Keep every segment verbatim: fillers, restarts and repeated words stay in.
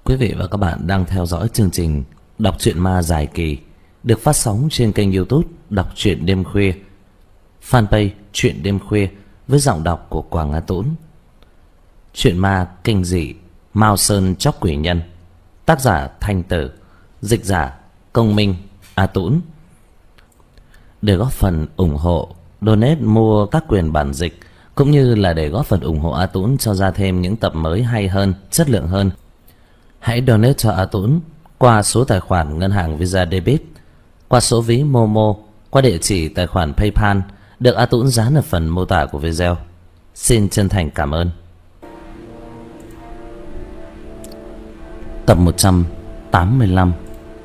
Quý vị và các bạn đang theo dõi chương trình Đọc truyện ma dài kỳ được phát sóng trên kênh YouTube Đọc truyện đêm khuya, fanpage Truyện đêm khuya với giọng đọc của Quảng A Tũng. Truyện ma kinh dị Mao Sơn Chóc Quỷ Nhân, tác giả Thanh Tử, dịch giả Công Minh, A Tũng. Để góp phần ủng hộ, donate mua các quyền bản dịch cũng như là để góp phần ủng hộ A Tũng cho ra thêm những tập mới hay hơn, chất lượng hơn, hãy donate cho A Tũng qua số tài khoản ngân hàng Visa Debit, qua số ví Momo, qua địa chỉ tài khoản PayPal được A Tũng dán ở phần mô tả của video. Xin chân thành cảm ơn. Tập một trăm tám mươi lăm,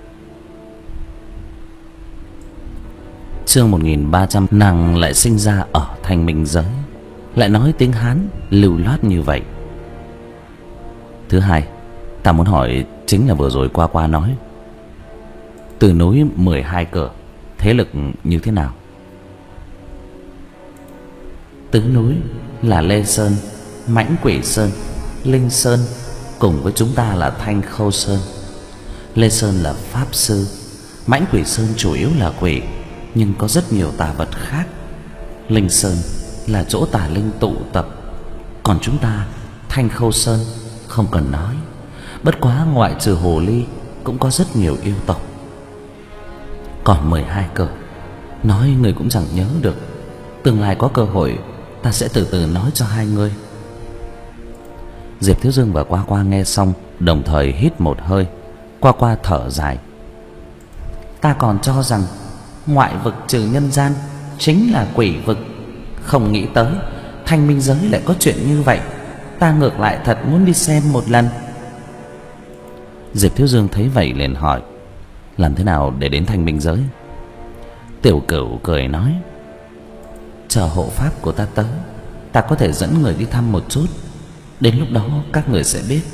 chương một nghìn ba trăm. Nàng lại sinh ra ở Thanh Minh giới, lại nói tiếng Hán lưu loát như vậy. Thứ hai, ta muốn hỏi chính là vừa rồi qua qua nói từ núi mười hai cửa thế lực như thế nào? Tứ núi là Lê Sơn, Mãnh Quỷ Sơn, Linh Sơn, cùng với chúng ta là Thanh Khâu Sơn. Lê Sơn là pháp sư, Mãnh Quỷ Sơn chủ yếu là quỷ, nhưng có rất nhiều tà vật khác. Linh Sơn là chỗ tà linh tụ tập, còn chúng ta Thanh Khâu Sơn không cần nói, bất quá ngoại trừ hồ ly cũng có rất nhiều yêu tộc. Còn mười hai cửa, nói người cũng chẳng nhớ được, tương lai có cơ hội ta sẽ từ từ nói cho hai người. Diệp Thiếu Dương và Qua Qua nghe xong đồng thời hít một hơi. Qua Qua thở dài. Ta còn cho rằng ngoại vực trừ nhân gian chính là quỷ vực, không nghĩ tới Thanh Minh giới lại có chuyện như vậy. Ta ngược lại thật muốn đi xem một lần. Diệp Thiếu Dương thấy vậy liền hỏi, làm thế nào để đến Thanh Minh giới? Tiểu Cửu cười nói, chờ hộ pháp của ta tới, ta có thể dẫn người đi thăm một chút, đến lúc đó các người sẽ biết.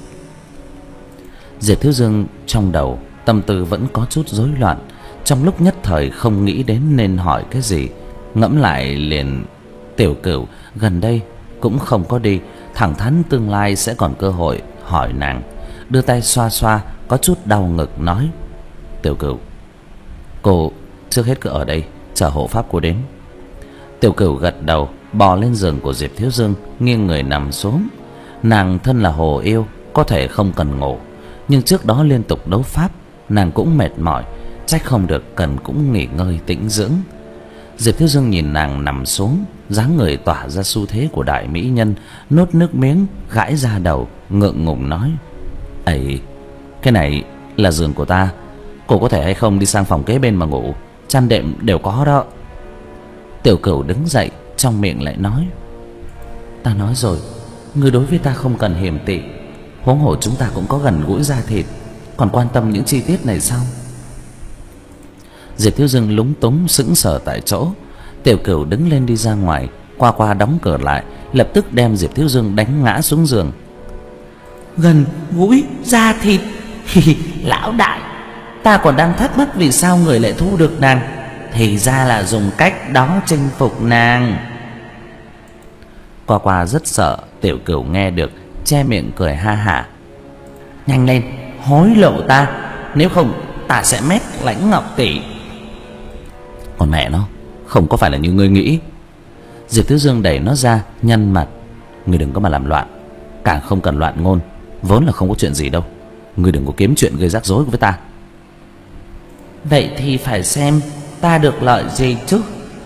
Diệp Thiếu Dương trong đầu tâm tư vẫn có chút rối loạn, trong lúc nhất thời không nghĩ đến nên hỏi cái gì. Ngẫm lại liền, Tiểu Cửu gần đây cũng không có đi, thẳng thắn tương lai sẽ còn cơ hội hỏi nàng. Đưa tay xoa xoa có chút đau ngực nói, Tiểu Cửu, cô trước hết cứ ở đây chờ hộ pháp cô đến. Tiểu Cửu gật đầu, bò lên giường của Diệp Thiếu Dương, nghiêng người nằm xuống. Nàng thân là hồ yêu, có thể không cần ngủ, nhưng trước đó liên tục đấu pháp, nàng cũng mệt mỏi, trách không được cần cũng nghỉ ngơi tĩnh dưỡng. Diệp Thiếu Dương nhìn nàng nằm xuống, dáng người tỏa ra xu thế của đại mỹ nhân, nuốt nước miếng, gãi ra đầu, ngượng ngùng nói, ấy, cái này là giường của ta, cô có thể hay không đi sang phòng kế bên mà ngủ, chăn đệm đều có đó. Tiểu Cửu đứng dậy, trong miệng lại nói, ta nói rồi, ngươi đối với ta không cần hiềm tị, huống hồ chúng ta cũng có gần gũi da thịt, còn quan tâm những chi tiết này sao? Diệp Thiếu Dương lúng túng sững sờ tại chỗ. Tiểu Cửu đứng lên đi ra ngoài, Qua Qua đóng cửa lại, lập tức đem Diệp Thiếu Dương đánh ngã xuống giường. Gần gũi da thịt? Lão đại, ta còn đang thắc mắc vì sao người lại thu được nàng, thì ra là dùng cách đó chinh phục nàng. Qua Qua rất sợ Tiểu Cửu nghe được, che miệng cười ha hả. Nhanh lên, hối lộ ta, nếu không ta sẽ mét Lãnh Ngọc tỷ. Còn mẹ nó, không có phải là như ngươi nghĩ. Diệp Thiếu Dương đẩy nó ra, nhăn mặt. Ngươi đừng có mà làm loạn, càng không cần loạn ngôn, vốn là không có chuyện gì đâu. Ngươi đừng có kiếm chuyện gây rắc rối với ta. Vậy thì phải xem ta được lợi gì chứ.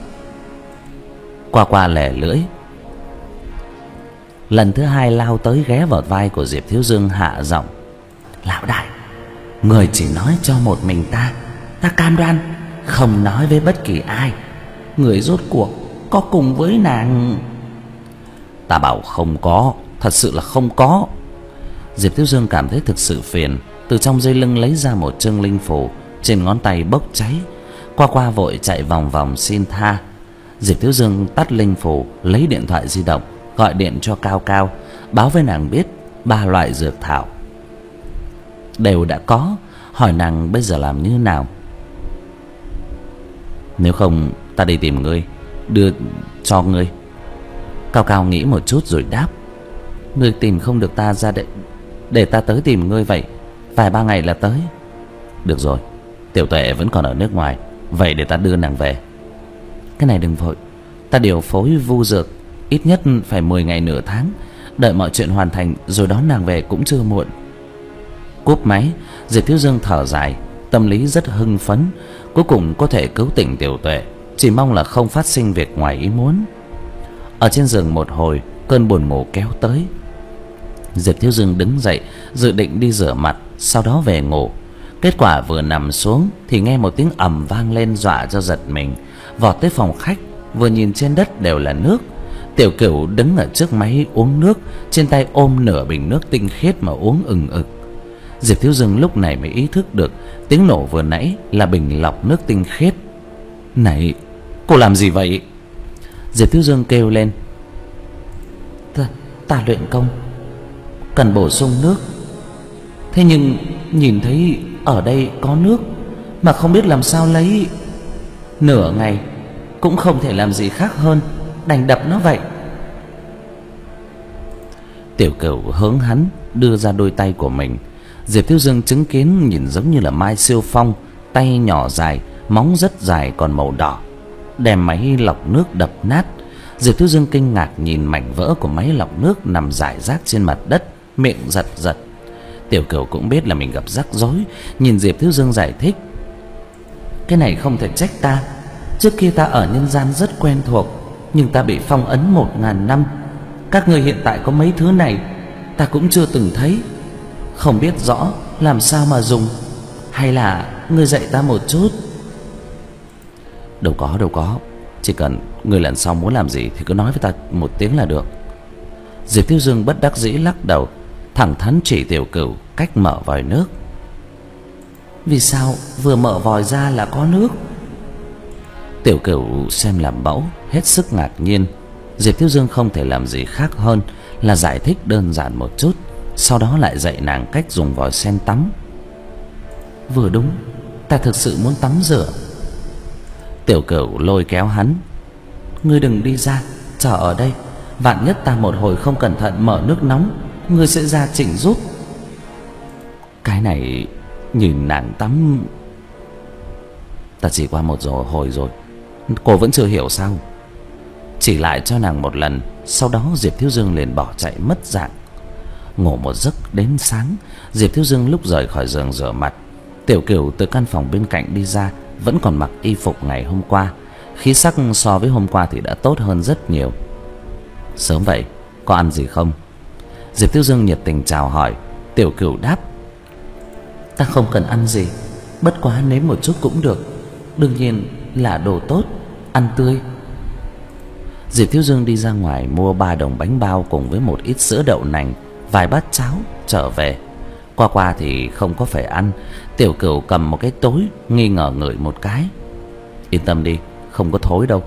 Qua Qua lẻ lưỡi, lần thứ hai lao tới ghé vào vai của Diệp Thiếu Dương, hạ giọng, lão đại, người chỉ nói cho một mình ta, ta cam đoan không nói với bất kỳ ai. Người rốt cuộc có cùng với nàng? Ta bảo không có, thật sự là không có. Diệp Thiếu Dương cảm thấy thực sự phiền, từ trong dây lưng lấy ra một chương linh phù, trên ngón tay bốc cháy. Qua Qua vội chạy vòng vòng xin tha. Diệp Thiếu Dương tắt linh phù, lấy điện thoại di động gọi điện cho Cao Cao, báo với nàng biết ba loại dược thảo đều đã có, hỏi nàng bây giờ làm như nào. Nếu không ta đi tìm ngươi, đưa cho ngươi. Cao Cao nghĩ một chút rồi đáp, ngươi tìm không được ta ra đây, để ta tới tìm ngươi vậy. Vài ba ngày là tới. Được rồi, Tiểu Tuệ vẫn còn ở nước ngoài, vậy để ta đưa nàng về. Cái này đừng vội, ta điều phối vu dược, ít nhất phải mười ngày nửa tháng. Đợi mọi chuyện hoàn thành rồi đón nàng về cũng chưa muộn. Cúp máy, Diệp Thiếu Dương thở dài, tâm lý rất hưng phấn. Cuối cùng có thể cứu tỉnh Tiểu Tuệ, chỉ mong là không phát sinh việc ngoài ý muốn. Ở trên giường một hồi, cơn buồn ngủ kéo tới. Diệp Thiếu Dương đứng dậy, dự định đi rửa mặt, sau đó về ngủ. Kết quả vừa nằm xuống thì nghe một tiếng ầm vang lên, dọa cho giật mình. Vọt tới phòng khách, vừa nhìn trên đất đều là nước. Tiểu Cửu đứng ở trước máy uống nước, trên tay ôm nửa bình nước tinh khiết mà uống ừng ực. Diệp Thiếu Dương lúc này mới ý thức được tiếng nổ vừa nãy là bình lọc nước tinh khiết. Này, cô làm gì vậy? Diệp Thiếu Dương kêu lên. Ta, ta luyện công, cần bổ sung nước. Thế nhưng nhìn thấy ở đây có nước mà không biết làm sao lấy. Nửa ngày cũng không thể làm gì khác hơn đành đập nó vậy. Tiểu Cửu hướng hắn đưa ra đôi tay của mình. Diệp Thiếu Dương chứng kiến nhìn giống như là Mai Siêu Phong, tay nhỏ dài, móng rất dài còn màu đỏ, đem máy lọc nước đập nát. Diệp Thiếu Dương kinh ngạc nhìn mảnh vỡ của máy lọc nước nằm rải rác trên mặt đất, miệng giật giật. Tiểu Cửu cũng biết là mình gặp rắc rối, nhìn Diệp Thiếu Dương giải thích. Cái này không thể trách ta, trước kia ta ở nhân gian rất quen thuộc, nhưng ta bị phong ấn một ngàn năm. Các ngươi hiện tại có mấy thứ này ta cũng chưa từng thấy, không biết rõ làm sao mà dùng. Hay là ngươi dạy ta một chút? Đâu có đâu có, chỉ cần ngươi lần sau muốn làm gì thì cứ nói với ta một tiếng là được. Diệp Thiếu Dương bất đắc dĩ lắc đầu, thẳng thắn chỉ Tiểu Cửu cách mở vòi nước. Vì sao vừa mở vòi ra là có nước? Tiểu Cửu xem làm mẫu, hết sức ngạc nhiên. Diệp Thiếu Dương không thể làm gì khác hơn là giải thích đơn giản một chút, sau đó lại dạy nàng cách dùng vòi sen tắm. Vừa đúng, ta thực sự muốn tắm rửa. Tiểu Cửu lôi kéo hắn. Ngươi đừng đi ra, chờ ở đây, vạn nhất ta một hồi không cẩn thận mở nước nóng, ngươi sẽ ra chỉnh giúp. Cái này nhìn nàng tắm. Ta chỉ qua một rồi hồi rồi, cô vẫn chưa hiểu sao? Chỉ lại cho nàng một lần, sau đó Diệp Thiếu Dương liền bỏ chạy mất dạng. Ngủ một giấc đến sáng. Diệp Thiếu Dương lúc rời khỏi giường rửa mặt, Tiểu Cửu từ căn phòng bên cạnh đi ra, vẫn còn mặc y phục ngày hôm qua. Khí sắc so với hôm qua thì đã tốt hơn rất nhiều. Sớm vậy, có ăn gì không? Diệp Thiếu Dương nhiệt tình chào hỏi. Tiểu Cửu đáp. Ta không cần ăn gì, bất quá nếm một chút cũng được. Đương nhiên là đồ tốt, ăn tươi. Diệp Thiếu Dương đi ra ngoài mua ba đồng bánh bao cùng với một ít sữa đậu nành, vài bát cháo trở về. Qua qua thì không có phải ăn. Tiểu Cửu cầm một cái tối, nghi ngờ ngửi một cái. Yên tâm đi, không có thối đâu.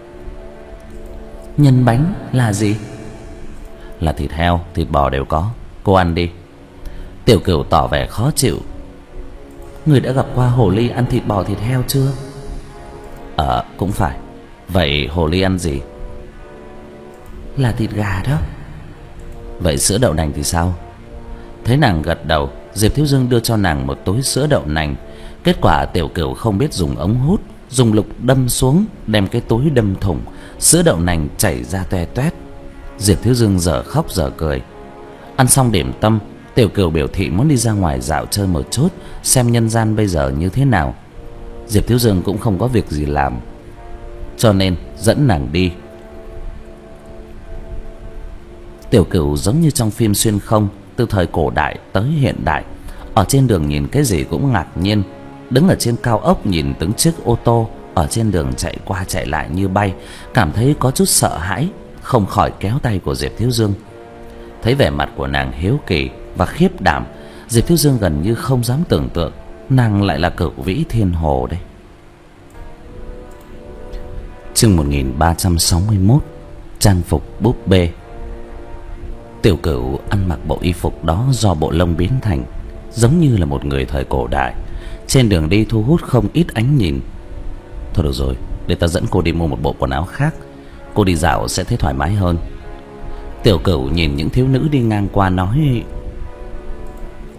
Nhân bánh là gì? Là thịt heo, thịt bò đều có, cô ăn đi. Tiểu Cửu tỏ vẻ khó chịu. Người đã gặp qua hồ ly ăn thịt bò thịt heo chưa? Ờ, cũng phải. Vậy hồ ly ăn gì? Là thịt gà đó. Vậy sữa đậu nành thì sao? Thấy nàng gật đầu, Diệp Thiếu Dương đưa cho nàng một túi sữa đậu nành. Kết quả Tiểu Cửu không biết dùng ống hút, dùng lục đâm xuống, đem cái túi đâm thủng, sữa đậu nành chảy ra toe toét. Diệp Thiếu Dương dở khóc dở cười. Ăn xong điểm tâm, Tiểu Cửu biểu thị muốn đi ra ngoài dạo chơi một chút, xem nhân gian bây giờ như thế nào. Diệp Thiếu Dương cũng không có việc gì làm, cho nên dẫn nàng đi. Tiểu Cửu giống như trong phim xuyên không, từ thời cổ đại tới hiện đại. Ở trên đường nhìn cái gì cũng ngạc nhiên. Đứng ở trên cao ốc nhìn từng chiếc ô tô ở trên đường chạy qua chạy lại như bay, cảm thấy có chút sợ hãi, không khỏi kéo tay của Diệp Thiếu Dương. Thấy vẻ mặt của nàng hiếu kỳ và khiếp đảm, Diệp Thiếu Dương gần như không dám tưởng tượng nàng lại là Cửu Vĩ Thiên Hồ đây. Chương một nghìn ba trăm sáu mươi mốt. Trang phục búp bê. Tiểu Cửu ăn mặc bộ y phục đó do bộ lông biến thành, giống như là một người thời cổ đại. Trên đường đi thu hút không ít ánh nhìn. Thôi được rồi, để ta dẫn cô đi mua một bộ quần áo khác, cô đi dạo sẽ thấy thoải mái hơn. Tiểu Cửu nhìn những thiếu nữ đi ngang qua nói.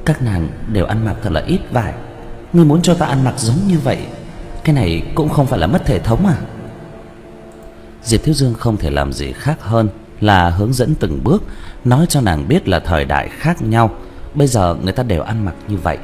Các nàng đều ăn mặc thật là ít vải, ngươi muốn cho ta ăn mặc giống như vậy, cái này cũng không phải là mất thể thống à? Diệp Thiếu Dương không thể làm gì khác hơn là hướng dẫn từng bước, nói cho nàng biết là thời đại khác nhau, bây giờ người ta đều ăn mặc như vậy.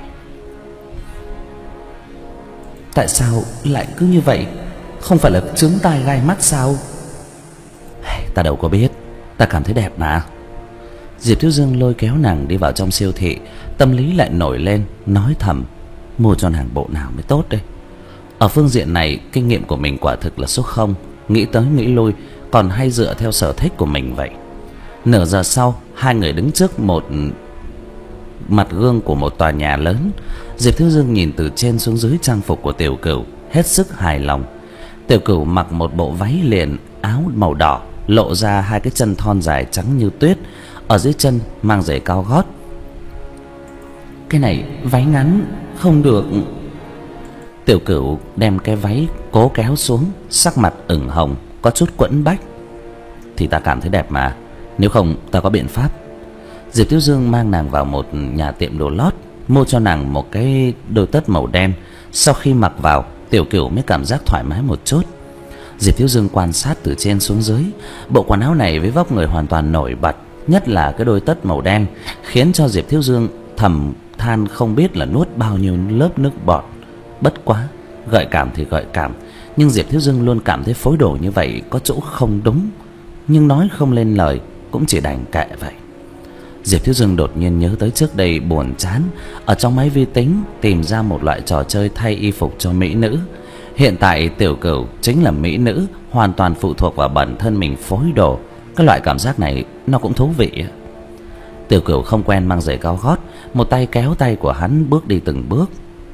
Tại sao lại cứ như vậy? Không phải là chướng tai gai mắt sao? Ta đâu có biết, ta cảm thấy đẹp mà. Diệp Thiếu Dương lôi kéo nàng đi vào trong siêu thị, tâm lý lại nổi lên, nói thầm mua cho nàng bộ nào mới tốt đây. Ở phương diện này kinh nghiệm của mình quả thực là số không, nghĩ tới nghĩ lui còn hay dựa theo sở thích của mình vậy. Nửa giờ sau, hai người đứng trước một mặt gương của một tòa nhà lớn. Diệp Thiếu Dương nhìn từ trên xuống dưới trang phục của Tiểu Cửu, hết sức hài lòng. Tiểu Cửu mặc một bộ váy liền áo màu đỏ, lộ ra hai cái chân thon dài trắng như tuyết, ở dưới chân mang giày cao gót. Cái này váy ngắn không được. Tiểu Cửu đem cái váy cố kéo xuống, sắc mặt ửng hồng, có chút quẫn bách. Thì ta cảm thấy đẹp mà, nếu không ta có biện pháp. Diệp Thiếu Dương mang nàng vào một nhà tiệm đồ lót, mua cho nàng một cái đôi tất màu đen. Sau khi mặc vào, Tiểu Cửu mới cảm giác thoải mái một chút. Diệp Thiếu Dương quan sát từ trên xuống dưới, bộ quần áo này với vóc người hoàn toàn nổi bật, nhất là cái đôi tất màu đen, khiến cho Diệp Thiếu Dương thầm than không biết là nuốt bao nhiêu lớp nước bọt. Bất quá, gợi cảm thì gợi cảm, nhưng Diệp Thiếu Dương luôn cảm thấy phối đồ như vậy có chỗ không đúng, nhưng nói không lên lời, cũng chỉ đành kệ vậy. Diệp Thiếu Dương đột nhiên nhớ tới trước đây buồn chán, ở trong máy vi tính tìm ra một loại trò chơi thay y phục cho mỹ nữ. Hiện tại Tiểu Cửu chính là mỹ nữ, hoàn toàn phụ thuộc vào bản thân mình phối đồ. Cái loại cảm giác này nó cũng thú vị. Tiểu Cửu không quen mang giày cao gót, một tay kéo tay của hắn bước đi từng bước.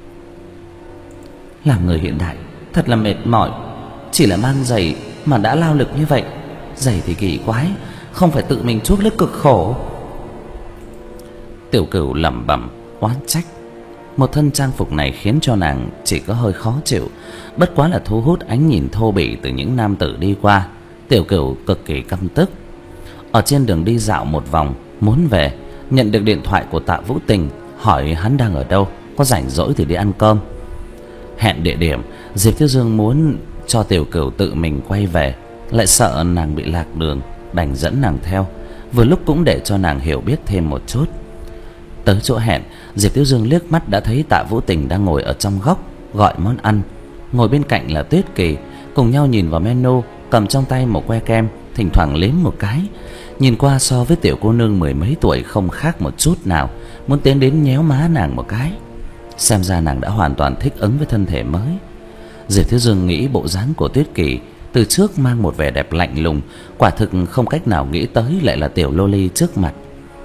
Làm người hiện đại thật là mệt mỏi, chỉ là mang giày mà đã lao lực như vậy. Giày thì kỳ quái, không phải tự mình chuốc lấy cực khổ. Tiểu Cửu lẩm bẩm oán trách. Một thân trang phục này khiến cho nàng chỉ có hơi khó chịu, bất quá là thu hút ánh nhìn thô bỉ từ những nam tử đi qua. Tiểu Cửu cực kỳ căm tức. Ở trên đường đi dạo một vòng muốn về, nhận được điện thoại của Tạ Vũ Tình, hỏi hắn đang ở đâu, có rảnh rỗi thì đi ăn cơm. Hẹn địa điểm, Diệp Thiếu Dương muốn cho Tiểu Cửu tự mình quay về, lại sợ nàng bị lạc đường, đành dẫn nàng theo, vừa lúc cũng để cho nàng hiểu biết thêm một chút. Tới chỗ hẹn, Diệp Thiếu Dương liếc mắt đã thấy Tạ Vũ Tình đang ngồi ở trong góc gọi món ăn, ngồi bên cạnh là Tuyết Kỳ, cùng nhau nhìn vào menu, cầm trong tay một que kem, thỉnh thoảng liếm một cái. Nhìn qua so với tiểu cô nương mười mấy tuổi không khác một chút nào, muốn tiến đến nhéo má nàng một cái. Xem ra nàng đã hoàn toàn thích ứng với thân thể mới. Diệp Thiếu Dương nghĩ bộ dáng của Tuyết Kỳ từ trước mang một vẻ đẹp lạnh lùng, quả thực không cách nào nghĩ tới lại là tiểu loli trước mặt.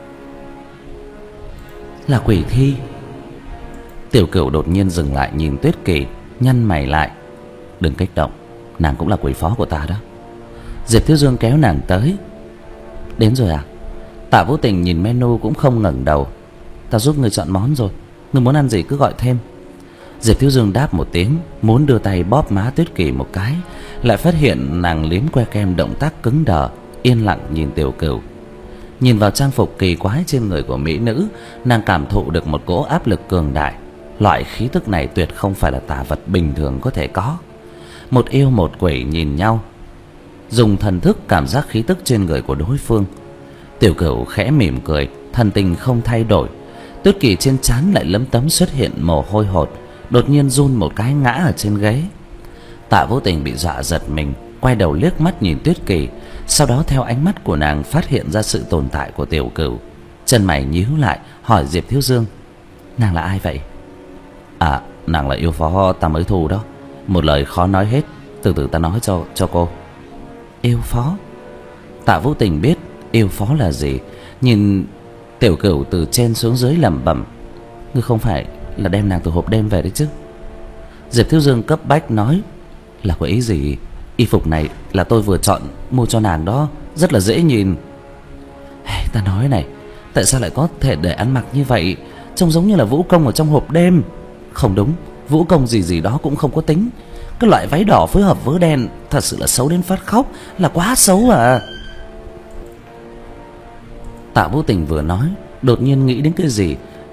Là quỷ thi. Tiểu Cửu đột nhiên dừng lại nhìn Tuyết Kỳ, nhăn mày lại. Đừng kích động, nàng cũng là quỷ phó của ta đó. Diệp Thiếu Dương kéo nàng tới. Đến rồi à? Tạ Vũ Tình nhìn menu cũng không ngẩng đầu. Ta giúp người chọn món rồi, người muốn ăn gì cứ gọi thêm. Diệp Thiếu Dương đáp một tiếng, muốn đưa tay bóp má Tuyết Kỳ một cái, lại phát hiện nàng liếm que kem động tác cứng đờ, yên lặng nhìn Tiểu Cửu. Nhìn vào trang phục kỳ quái trên người của mỹ nữ, nàng cảm thụ được một cỗ áp lực cường đại. Loại khí tức này tuyệt không phải là tà vật bình thường có thể có. Một yêu một quỷ nhìn nhau, dùng thần thức cảm giác khí tức trên người của đối phương. Tiểu Cửu khẽ mỉm cười, thần tình không thay đổi. Tuyết Kỳ trên trán lại lấm tấm xuất hiện mồ hôi hột, đột nhiên run một cái ngã ở trên ghế. Tạ Vũ Tình bị dọa giật mình, quay đầu liếc mắt nhìn Tuyết Kỳ, sau đó theo ánh mắt của nàng phát hiện ra sự tồn tại của Tiểu Cửu. Chân mày nhíu lại, hỏi Diệp Thiếu Dương: nàng là ai vậy? À, nàng là yêu phó ta mới thu đó. Một lời khó nói hết, từ từ ta nói cho cho cô. Yêu phó? Tạ Vũ Tình biết yêu phó là gì, nhìn Tiểu Cửu từ trên xuống dưới lẩm bẩm: ngươi không phải là đem nàng từ hộp đêm về đấy chứ? Diệp Thiếu Dương cấp bách nói: là có ý gì? Y phục này là tôi vừa chọn mua cho nàng đó, rất là dễ nhìn. Hey, ta nói này, tại sao lại có thể để ăn mặc như vậy, trông giống như là vũ công ở trong hộp đêm. Không đúng, vũ công gì gì đó cũng không có tính. Cái loại váy đỏ phối hợp vớ đen thật sự là xấu đến phát khóc, là quá xấu à. Tạ Vũ Tình vừa nói, đột nhiên nghĩ đến cái gì,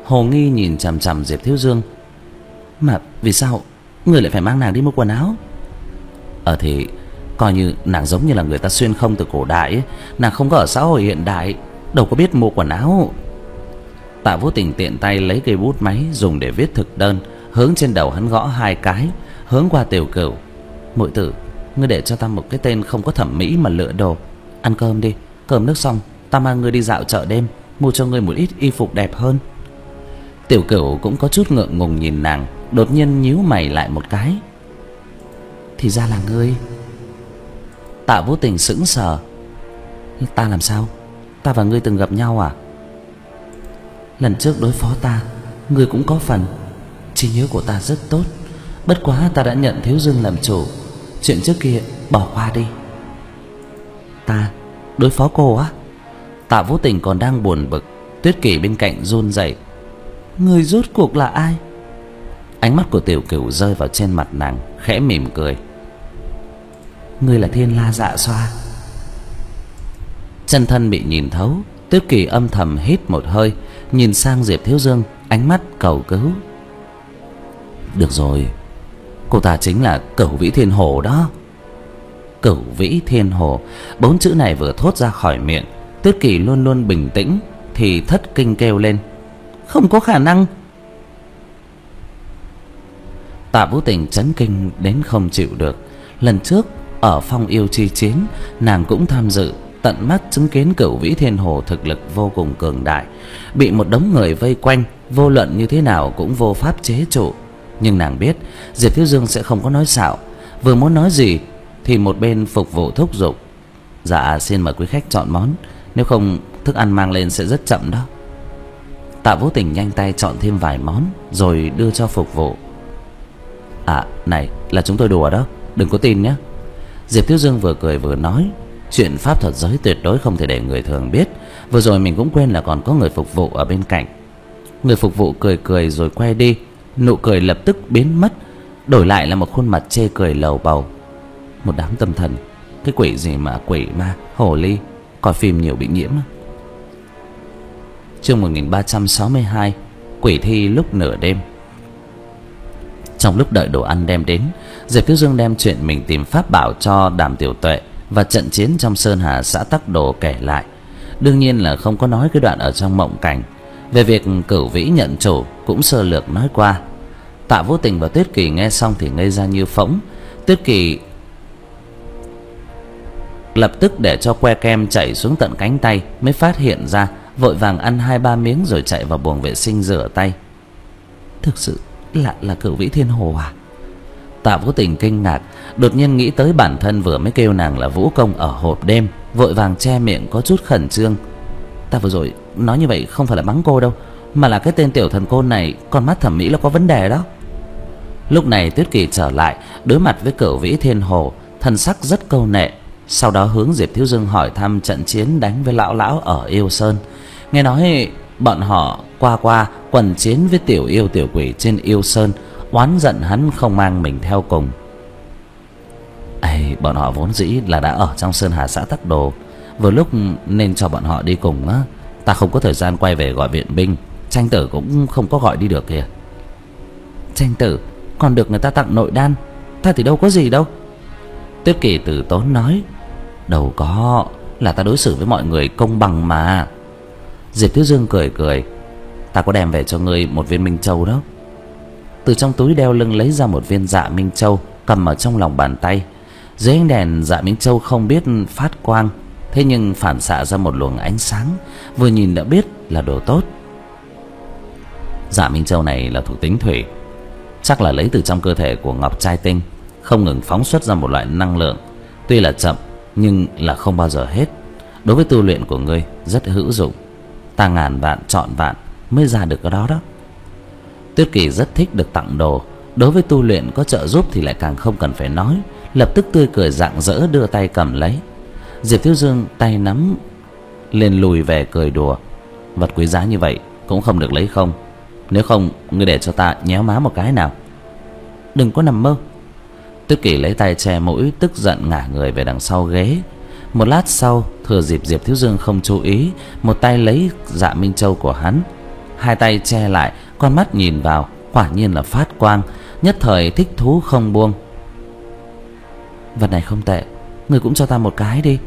hồ nghi nhìn chằm chằm Diệp Thiếu Dương. Mà vì sao người lại phải mang nàng đi mua quần áo? Ờ thì coi như nàng giống như là người ta xuyên không từ cổ đại ấy. Nàng không có ở xã hội hiện đại, đâu có biết mua quần áo. Tạ Vũ Tình tiện tay lấy cây bút máy dùng để viết thực đơn, hướng trên đầu hắn gõ hai cái, hướng qua Tiểu Cửu. Muội tử, ngươi để cho ta một cái tên không có thẩm mỹ mà lựa đồ. Ăn cơm đi, cơm nước xong ta mang ngươi đi dạo chợ đêm, mua cho ngươi một ít y phục đẹp hơn. Tiểu Cửu cũng có chút ngượng ngùng nhìn nàng, đột nhiên nhíu mày lại một cái. Thì ra là ngươi. Tạ Vũ Tình sững sờ. Ta làm sao? Ta và ngươi từng gặp nhau à? Lần trước đối phó ta, ngươi cũng có phần. Trí nhớ của ta rất tốt, bất quá ta đã nhận Thiếu Dương làm chủ, chuyện trước kia bỏ qua đi. Ta đối phó cô á? Tạ Vũ Tình còn đang buồn bực, Tuyết Kỳ bên cạnh run rẩy. Người rốt cuộc là ai? Ánh mắt của Tiểu Cửu rơi vào trên mặt nàng, khẽ mỉm cười. Ngươi là Thiên La Dạ Xoa. Chân thân bị nhìn thấu, Tuyết Kỳ âm thầm hít một hơi, nhìn sang Diệp Thiếu Dương, ánh mắt cầu cứu. Được rồi, cô ta chính là Cửu Vĩ Thiên Hồ đó. Cửu Vĩ Thiên Hồ, bốn chữ này vừa thốt ra khỏi miệng, Tuyết Kỳ luôn luôn bình tĩnh thì thất kinh kêu lên. Không có khả năng. Tạ Vũ Tình chấn kinh đến không chịu được. Lần trước ở Phong Yêu Chi Chiến, nàng cũng tham dự, tận mắt chứng kiến Cửu Vĩ Thiên Hồ thực lực vô cùng cường đại, bị một đống người vây quanh, vô luận như thế nào cũng vô pháp chế trụ. Nhưng nàng biết Diệp Thiếu Dương sẽ không có nói xạo, vừa muốn nói gì thì một bên phục vụ thúc giục. Dạ xin mời quý khách chọn món, nếu không thức ăn mang lên sẽ rất chậm đó. Tạ Vũ Tình nhanh tay chọn thêm vài món rồi đưa cho phục vụ. À này, là chúng tôi đùa đó, đừng có tin nhé. Diệp Thiếu Dương vừa cười vừa nói, chuyện pháp thuật giới tuyệt đối không thể để người thường biết. Vừa rồi mình cũng quên là còn có người phục vụ ở bên cạnh. Người phục vụ cười cười rồi quay đi, nụ cười lập tức biến mất, đổi lại là một khuôn mặt chê cười lầu bầu. Một đám tâm thần, cái quỷ gì mà quỷ ma, hồ ly, coi phim nhiều bị nhiễm. Chương một nghìn ba trăm sáu mươi hai, Quỷ thi lúc nửa đêm. Trong lúc đợi đồ ăn đem đến, Diệp Thiếu Dương đem chuyện mình tìm pháp bảo cho Đàm Tiểu Tuệ và trận chiến trong Sơn Hà xã Tắc Đồ kể lại. Đương nhiên là không có nói cái đoạn ở trong mộng cảnh. Về việc Cửu Vĩ nhận chủ cũng sơ lược nói qua. Tạ Vũ Tình và Tuyết Kỳ nghe xong thì ngây ra như phỗng. Tuyết Kỳ lập tức để cho que kem chảy xuống tận cánh tay, mới phát hiện ra, vội vàng ăn hai ba miếng rồi chạy vào buồng vệ sinh rửa tay. Thực sự là là Cửu Vĩ Thiên Hồ à? Tạ Vũ Tình kinh ngạc, đột nhiên nghĩ tới bản thân vừa mới kêu nàng là vũ công ở hộp đêm, vội vàng che miệng có chút khẩn trương. Ta vừa rồi nói như vậy không phải là mắng cô đâu, mà là cái tên tiểu thần côn này con mắt thẩm mỹ là có vấn đề đó. Lúc này Tuyết Kỳ trở lại, đối mặt với Cửu Vĩ Thiên Hồ, thần sắc rất câu nệ. Sau đó hướng Diệp Thiếu Dương hỏi thăm trận chiến đánh với lão lão ở Yêu Sơn. Nghe nói bọn họ qua qua quần chiến với tiểu yêu tiểu quỷ trên Yêu Sơn, oán giận hắn không mang mình theo cùng. Ê, bọn họ vốn dĩ là đã ở trong Sơn Hà xã Tắc Đồ, vừa lúc nên cho bọn họ đi cùng á. Ta không có thời gian quay về gọi viện binh, Tranh Tử cũng không có gọi đi được kìa. Tranh Tử còn được người ta tặng nội đan, ta thì đâu có gì đâu. Tuyết Kỳ từ tốn nói. Đâu có, là ta đối xử với mọi người công bằng mà. Diệp Thiếu Dương cười cười. Ta có đem về cho ngươi một viên Minh Châu đó. Từ trong túi đeo lưng lấy ra một viên Dạ Minh Châu, cầm ở trong lòng bàn tay. Dưới ánh đèn, Dạ Minh Châu không biết phát quang, thế nhưng phản xạ ra một luồng ánh sáng, vừa nhìn đã biết là đồ tốt. Dạ Minh Châu này là thuộc tính thủy, chắc là lấy từ trong cơ thể của Ngọc Trai Tinh, không ngừng phóng xuất ra một loại năng lượng, tuy là chậm nhưng là không bao giờ hết. Đối với tu luyện của ngươi rất hữu dụng, ta ngàn vạn chọn vạn mới ra được cái đó đó. Tuyết Kỳ rất thích được tặng đồ, đối với tu luyện có trợ giúp thì lại càng không cần phải nói, lập tức tươi cười rạng rỡ đưa tay cầm lấy. Diệp Thiếu Dương tay nắm lên lùi về cười đùa. Vật quý giá như vậy cũng không được lấy không, nếu không ngươi để cho ta nhéo má một cái nào. Đừng có nằm mơ. Tuyết Kỳ lấy tay che mũi, tức giận ngả người về đằng sau ghế. Một lát sau, thừa dịp Diệp Thiếu Dương không chú ý, một tay lấy Dạ Minh Châu của hắn, hai tay che lại, con mắt nhìn vào, quả nhiên là phát quang, nhất thời thích thú không buông. Vật này không tệ, người cũng cho ta một cái đi.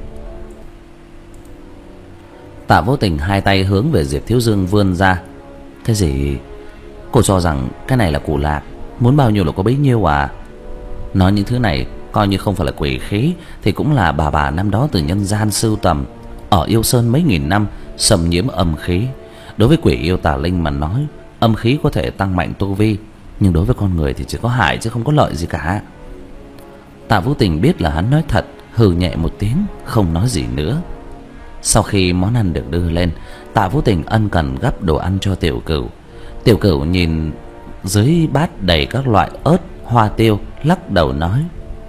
Tạ Vô Tình hai tay hướng về Diệp Thiếu Dương vươn ra. Cái gì? Cô cho rằng cái này là củ lạc, muốn bao nhiêu là có bấy nhiêu à? Nói những thứ này coi như không phải là quỷ khí thì cũng là bà bà năm đó từ nhân gian sưu tầm. Ở Yêu Sơn mấy nghìn năm xâm nhiễm âm khí. Đối với quỷ yêu tà linh mà nói, âm khí có thể tăng mạnh tu vi, nhưng đối với con người thì chỉ có hại chứ không có lợi gì cả. Tạ Vũ Tình biết là hắn nói thật, hừ nhẹ một tiếng, không nói gì nữa. Sau khi món ăn được đưa lên, Tạ Vũ Tình ân cần gắp đồ ăn cho Tiểu Cửu. Tiểu Cửu nhìn dưới bát đầy các loại ớt, hoa tiêu, lắc đầu nói: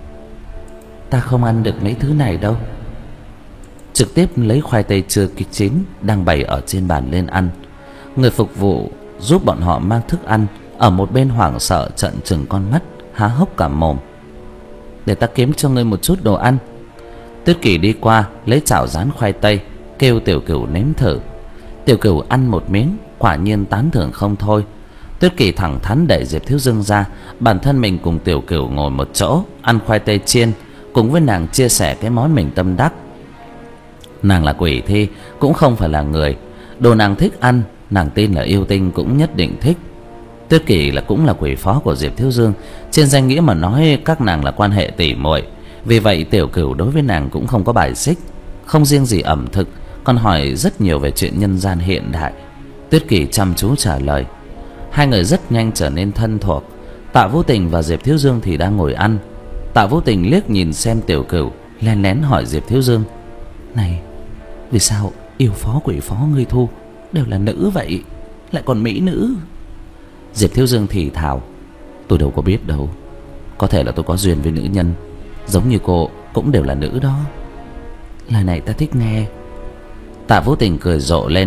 Ta không ăn được mấy thứ này đâu. Trực tiếp lấy khoai tây chưa kịp chín đang bày ở trên bàn lên ăn. Người phục vụ giúp bọn họ mang thức ăn ở một bên hoảng sợ trợn trừng con mắt, há hốc cả mồm. Để ta kiếm cho ngươi một chút đồ ăn. Tuyết Kỳ đi qua lấy chảo rán khoai tây, kêu Tiểu Cửu nếm thử. Tiểu Cửu ăn một miếng, quả nhiên tán thưởng không thôi. Tuyết Kỳ thẳng thắn đẩy Diệp Thiếu Dương ra, bản thân mình cùng Tiểu Cửu ngồi một chỗ ăn khoai tây chiên, cùng với nàng chia sẻ cái món mình tâm đắc. Nàng là quỷ thi, cũng không phải là người. Đồ nàng thích ăn, nàng tin là yêu tinh cũng nhất định thích. Tuyết Kỳ là cũng là quỷ phó của Diệp Thiếu Dương, trên danh nghĩa mà nói các nàng là quan hệ tỉ muội. Vì vậy Tiểu Cửu đối với nàng cũng không có bài xích. Không riêng gì ẩm thực, còn hỏi rất nhiều về chuyện nhân gian hiện đại. Tuyết Kỳ chăm chú trả lời. Hai người rất nhanh trở nên thân thuộc. Tạ Vũ Tình và Diệp Thiếu Dương thì đang ngồi ăn. Tạ Vũ Tình liếc nhìn xem Tiểu Cửu, lén lén hỏi Diệp Thiếu Dương: Này, vì sao yêu phó quỷ phó ngươi thu đều là nữ vậy, lại còn mỹ nữ? Diệp Thiếu Dương thì thào: Tôi đâu có biết đâu, có thể là tôi có duyên với nữ nhân, giống như cô cũng đều là nữ đó. Lời này ta thích nghe. Tạ Vũ Tình cười rộ lên.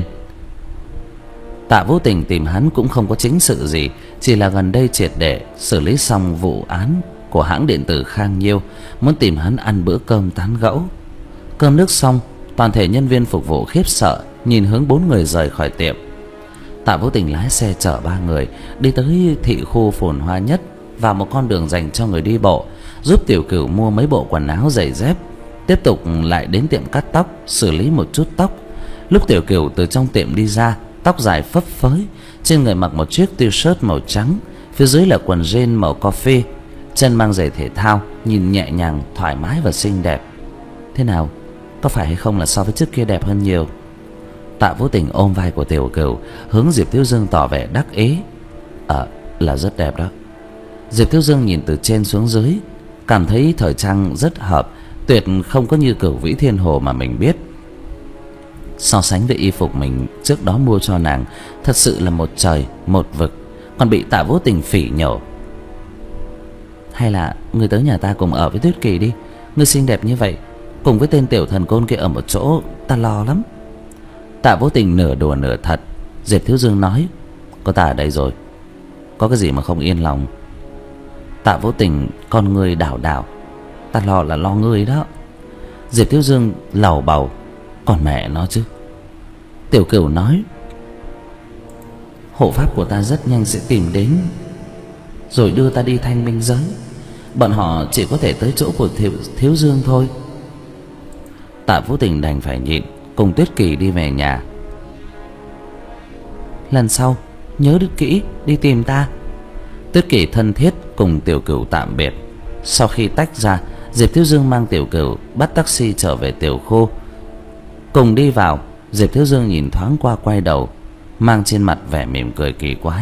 Tạ Vũ Tình tìm hắn cũng không có chính sự gì, chỉ là gần đây triệt để xử lý xong vụ án của hãng điện tử Khang Nhiêu, muốn tìm hắn ăn bữa cơm tán gẫu. Cơm nước xong, toàn thể nhân viên phục vụ khiếp sợ nhìn hướng bốn người rời khỏi tiệm. Tạ Vũ Tình lái xe chở ba người đi tới thị khu phồn hoa nhất, vào một con đường dành cho người đi bộ, giúp Tiểu Cửu mua mấy bộ quần áo giày dép, tiếp tục lại đến tiệm cắt tóc xử lý một chút tóc. Lúc Tiểu Cửu từ trong tiệm đi ra, tóc dài phấp phới, trên người mặc một chiếc t-shirt màu trắng, phía dưới là quần jean màu coffee, chân mang giày thể thao, nhìn nhẹ nhàng, thoải mái và xinh đẹp. Thế nào, có phải hay không là so với trước kia đẹp hơn nhiều? Tạ Vũ Tình ôm vai của Tiểu Cửu, hướng Diệp Thiếu Dương tỏ vẻ đắc ý. Ờ, à, là rất đẹp đó. Diệp Thiếu Dương nhìn từ trên xuống dưới, cảm thấy thời trang rất hợp, tuyệt không có như Cửu Vĩ Thiên Hồ mà mình biết. So sánh với y phục mình trước đó mua cho nàng, thật sự là một trời một vực, còn bị Tạ Vũ Tình phỉ nhổ. Hay là ngươi tới nhà ta cùng ở với Tuyết Kỳ đi, ngươi xinh đẹp như vậy, cùng với tên tiểu thần côn kia ở một chỗ, ta lo lắm. Tạ Vũ Tình nửa đùa nửa thật. Diệp Thiếu Dương nói: Có ta ở đây rồi, có cái gì mà không yên lòng? Tạ Vũ Tình con ngươi đảo đảo: Ta lo là lo ngươi đó. Diệp Thiếu Dương lầu bầu: Còn mẹ nó chứ. Tiểu Cửu nói: Hộ pháp của ta rất nhanh sẽ tìm đến, rồi đưa ta đi thanh minh giới. Bọn họ chỉ có thể tới chỗ của Thiếu, Thiếu Dương thôi. Tạ Vũ Tình đành phải nhịn, cùng Tuyết Kỳ đi về nhà. Lần sau nhớ được kỹ đi tìm ta. Tuyết Kỳ thân thiết cùng Tiểu Cửu tạm biệt. Sau khi tách ra, Diệp Thiếu Dương mang Tiểu Cửu bắt taxi trở về tiểu khu. Cùng đi vào, Diệp Thiếu Dương nhìn thoáng qua quay đầu, mang trên mặt vẻ mỉm cười kỳ quái.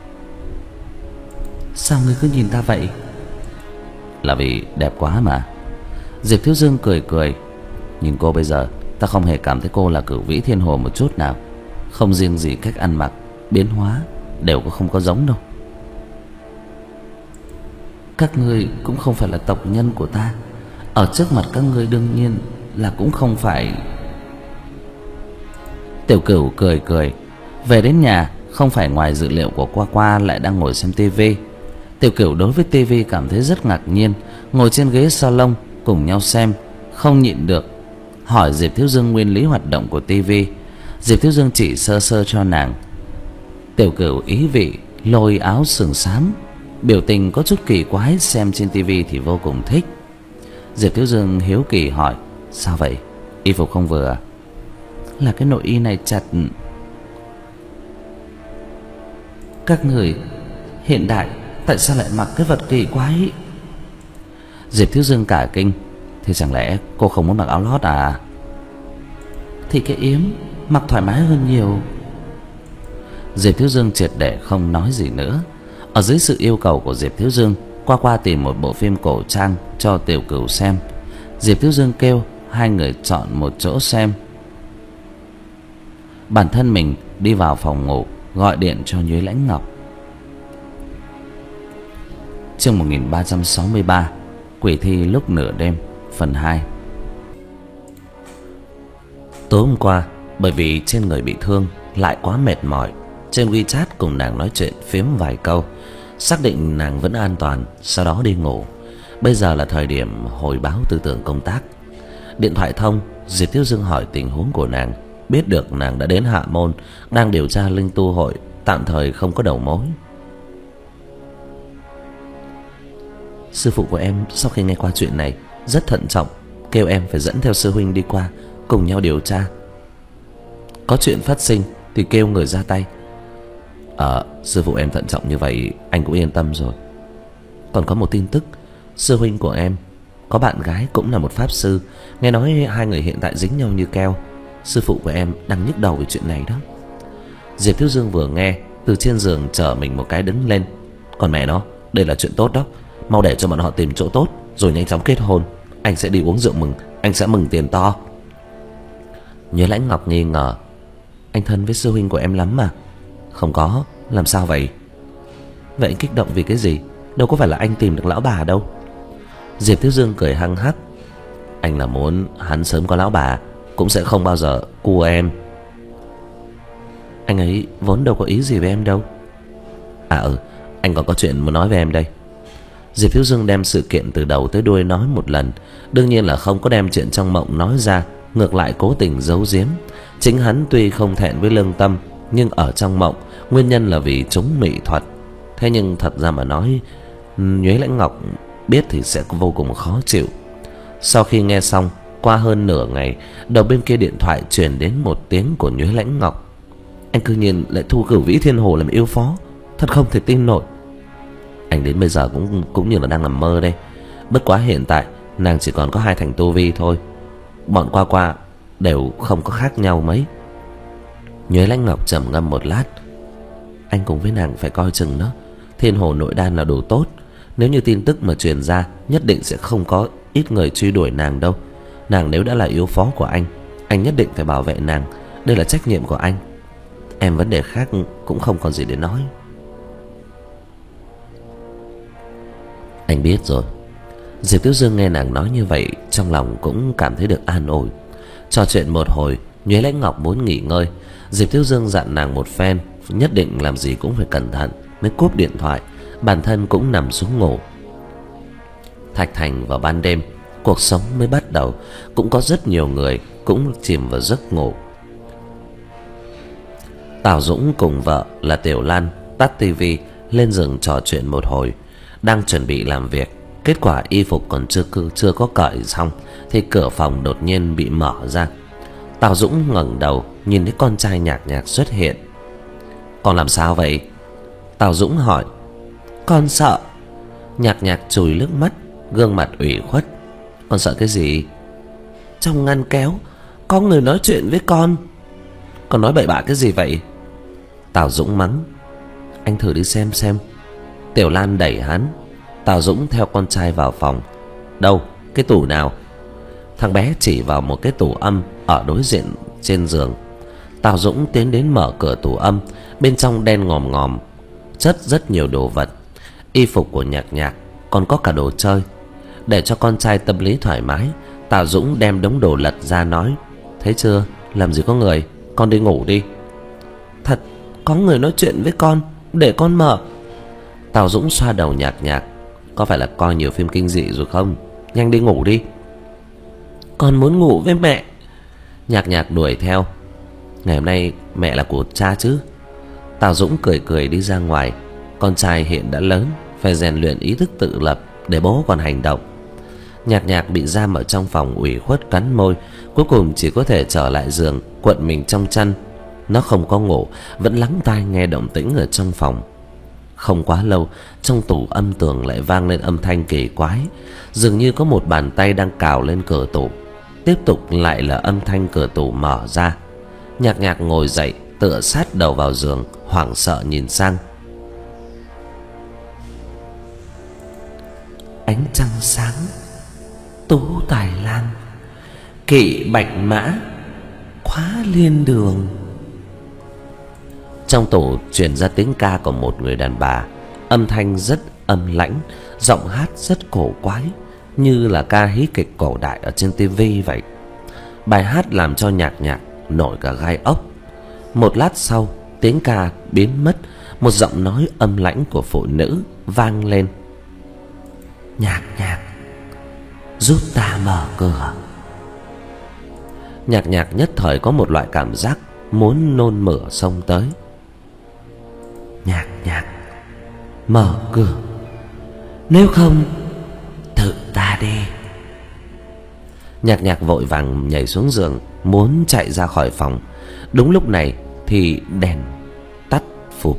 Sao ngươi cứ nhìn ta vậy? Là vì đẹp quá mà. Diệp Thiếu Dương cười cười. Nhìn cô bây giờ, ta không hề cảm thấy cô là Cửu Vĩ Thiên Hồ một chút nào. Không riêng gì cách ăn mặc, biến hóa đều có không có giống đâu. Các ngươi cũng không phải là tộc nhân của ta, ở trước mặt các ngươi đương nhiên là cũng không phải. Tiểu Cửu cười cười. Về đến nhà, không phải ngoài dự liệu của Qua Qua lại đang ngồi xem tivi. Tiểu Cửu đối với tivi cảm thấy rất ngạc nhiên, ngồi trên ghế salon cùng nhau xem, không nhịn được hỏi Diệp Thiếu Dương nguyên lý hoạt động của tivi. Diệp Thiếu Dương chỉ sơ sơ cho nàng. Tiểu Cửu ý vị lôi áo sừng xám, biểu tình có chút kỳ quái, xem trên tivi thì vô cùng thích. Diệp Thiếu Dương hiếu kỳ hỏi: sao vậy, y phục không vừa à? Là cái nội y này chặt. Các người hiện đại tại sao lại mặc cái vật kỳ quái? Diệp Thiếu Dương cả kinh: thì chẳng lẽ cô không muốn mặc áo lót à? Thì cái yếm mặc thoải mái hơn nhiều. Diệp Thiếu Dương triệt để không nói gì nữa. Ở dưới sự yêu cầu của Diệp Thiếu Dương, qua qua tìm một bộ phim cổ trang cho Tiểu Cửu xem. Diệp Thiếu Dương kêu hai người chọn một chỗ xem. Bản thân mình đi vào phòng ngủ, gọi điện cho Nhuế Lãnh Ngọc. Chương một nghìn ba trăm sáu mươi ba, Quỷ thi lúc nửa đêm, phần hai. Tối hôm qua, bởi vì trên người bị thương lại quá mệt mỏi, trên WeChat cùng nàng nói chuyện phiếm vài câu, xác định nàng vẫn an toàn, sau đó đi ngủ. Bây giờ là thời điểm hồi báo tư tưởng công tác. Điện thoại thông, Diệp Thiếu Dương hỏi tình huống của nàng, biết được nàng đã đến Hạ Môn, đang điều tra Linh Tu hội, tạm thời không có đầu mối. Sư phụ của em sau khi nghe qua chuyện này rất thận trọng, kêu em phải dẫn theo sư huynh đi qua cùng nhau điều tra. Có chuyện phát sinh thì kêu người ra tay. Ờ, sư phụ em thận trọng như vậy anh cũng yên tâm rồi. Còn có một tin tức, sư huynh của em có bạn gái cũng là một pháp sư, nghe nói hai người hiện tại dính nhau như keo. Sư phụ của em đang nhức đầu về chuyện này đó. Diệp Thiếu Dương vừa nghe, từ trên giường chở mình một cái đứng lên. Còn mẹ nó, đây là chuyện tốt đó, mau để cho bọn họ tìm chỗ tốt rồi nhanh chóng kết hôn. Anh sẽ đi uống rượu mừng, anh sẽ mừng tiền to. Nhuế Lãnh Ngọc nghi ngờ: anh thân với sư huynh của em lắm mà. Không có, làm sao vậy? Vậy anh kích động vì cái gì? Đâu có phải là anh tìm được lão bà đâu. Diệp Thiếu Dương cười hăng hắc: anh là muốn hắn sớm có lão bà, cũng sẽ không bao giờ cua em. Anh ấy vốn đâu có ý gì với em đâu. À ừ, anh còn có chuyện muốn nói với em đây. Diệp Thiếu Dương đem sự kiện từ đầu tới đuôi nói một lần. Đương nhiên là không có đem chuyện trong mộng nói ra, ngược lại cố tình giấu giếm. Chính hắn tuy không thẹn với lương tâm, nhưng ở trong mộng nguyên nhân là vì chúng mỹ thuật. Thế nhưng thật ra mà nói, Nhuế Lãnh Ngọc biết thì sẽ vô cùng khó chịu. Sau khi nghe xong, qua hơn nửa ngày, đầu bên kia điện thoại truyền đến một tiếng của Nhuế Lãnh Ngọc. Anh cư nhiên lại thu Cửu Vĩ Thiên Hồ làm yêu phó, thật không thể tin nổi. Anh đến bây giờ cũng cũng như là đang nằm mơ đây. Bất quá hiện tại nàng chỉ còn có hai thành tu vi thôi, bọn qua qua đều không có khác nhau mấy. Nhuế Lãnh Ngọc trầm ngâm một lát: anh cùng với nàng phải coi chừng nó. Thiên Hồ nội đan là đủ tốt, nếu như tin tức mà truyền ra, nhất định sẽ không có ít người truy đuổi nàng đâu. Nàng nếu đã là yếu phó của anh, anh nhất định phải bảo vệ nàng, đây là trách nhiệm của anh. Em vấn đề khác cũng không còn gì để nói. Anh biết rồi. Diệp Thiếu Dương nghe nàng nói như vậy, trong lòng cũng cảm thấy được an ủi. Trò chuyện một hồi, Nhuế Lãnh Ngọc muốn nghỉ ngơi. Diệp Thiếu Dương dặn nàng một phen, nhất định làm gì cũng phải cẩn thận, mới cúp điện thoại. Bản thân cũng nằm xuống ngủ. Thạch Thành vào ban đêm, cuộc sống mới bắt đầu. Cũng có rất nhiều người cũng chìm vào giấc ngủ. Tào Dũng cùng vợ là Tiểu Lan tắt tivi, lên giường trò chuyện một hồi. Đang chuẩn bị làm việc, kết quả y phục còn chưa chưa có cởi xong thì cửa phòng đột nhiên bị mở ra. Tào Dũng ngẩng đầu nhìn thấy con trai Nhạc Nhạc xuất hiện. Con làm sao vậy? Tào Dũng hỏi. Con sợ. Nhạc Nhạc chùi nước mắt, gương mặt ủy khuất. Con sợ cái gì? Trong ngăn kéo có người nói chuyện với con. Con nói bậy bạ cái gì vậy? Tào Dũng mắng. Anh thử đi xem xem. Tiểu Lan đẩy hắn. Tào Dũng theo con trai vào phòng. Đâu? Cái tủ nào? Thằng bé chỉ vào một cái tủ âm ở đối diện trên giường. Tào Dũng tiến đến mở cửa tủ âm. Bên trong đen ngòm ngòm, chất rất nhiều đồ vật, y phục của Nhạc Nhạc, còn có cả đồ chơi. Để cho con trai tâm lý thoải mái, Tào Dũng đem đống đồ lật ra nói. Thấy chưa, làm gì có người, con đi ngủ đi. Thật, có người nói chuyện với con, để con mở. Tào Dũng xoa đầu Nhạc Nhạc. Có phải là coi nhiều phim kinh dị rồi không? Nhanh đi ngủ đi. Con muốn ngủ với mẹ. Nhạc Nhạc đuổi theo. Ngày hôm nay mẹ là của cha chứ? Tào Dũng cười cười đi ra ngoài. Con trai hiện đã lớn, phải rèn luyện ý thức tự lập để bố còn hành động. Nhạc Nhạc bị giam ở trong phòng ủy khuất cắn môi, cuối cùng chỉ có thể trở lại giường cuộn mình trong chăn. Nó không có ngủ, vẫn lắng tai nghe động tĩnh ở trong phòng. Không quá lâu, trong tủ âm tường lại vang lên âm thanh kỳ quái, dường như có một bàn tay đang cào lên cửa tủ. Tiếp tục lại là âm thanh cửa tủ mở ra. Nhạc Nhạc ngồi dậy, tựa sát đầu vào giường, hoảng sợ nhìn sang. Ánh trăng sáng, tú tài lan, kỵ bạch mã, khóa liên đường. Trong tủ truyền ra tiếng ca của một người đàn bà, âm thanh rất âm lãnh, giọng hát rất cổ quái, như là ca hí kịch cổ đại ở trên tivi vậy. Bài hát làm cho Nhạc Nhạc nổi cả gai ốc. Một lát sau, tiếng ca biến mất, một giọng nói âm lãnh của phụ nữ vang lên. Nhạc Nhạc, giúp ta mở cửa. Nhạc Nhạc nhất thời có một loại cảm giác muốn nôn mửa xông tới. Nhạc Nhạc, mở cửa, nếu không tự ta đi. Nhạc Nhạc vội vàng nhảy xuống giường, muốn chạy ra khỏi phòng. Đúng lúc này thì đèn tắt phụp.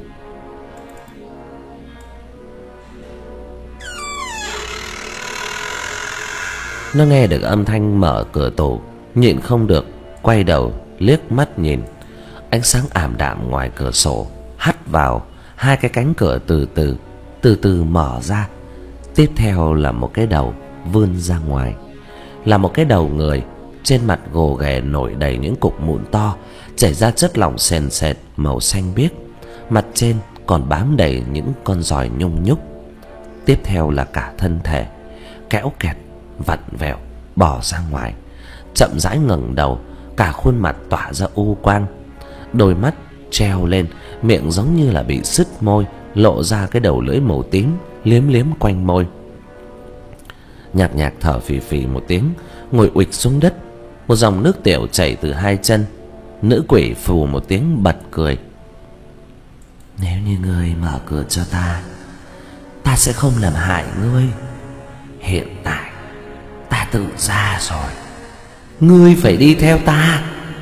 Nó nghe được âm thanh mở cửa tủ, nhịn không được quay đầu liếc mắt nhìn. Ánh sáng ảm đạm ngoài cửa sổ hắt vào, hai cái cánh cửa từ từ từ từ mở ra. Tiếp theo là một cái đầu vươn ra ngoài, là một cái đầu người, trên mặt gồ ghề nổi đầy những cục mụn to, chảy ra chất lỏng sền sệt màu xanh biếc, mặt trên còn bám đầy những con giòi nhung nhúc. Tiếp theo là cả thân thể kéo kẹt vặn vẹo bò ra ngoài, chậm rãi ngẩng đầu, cả khuôn mặt tỏa ra u quang, đôi mắt treo lên, miệng giống như là bị sứt môi, lộ ra cái đầu lưỡi màu tím liếm liếm quanh môi. Nhạc Nhạc thở phì phì một tiếng, ngồi uịch xuống đất. Một dòng nước tiểu chảy từ hai chân. Nữ quỷ phù một tiếng bật cười. Nếu như ngươi mở cửa cho ta, ta sẽ không làm hại ngươi. Hiện tại ta tự ra rồi, ngươi phải đi theo ta.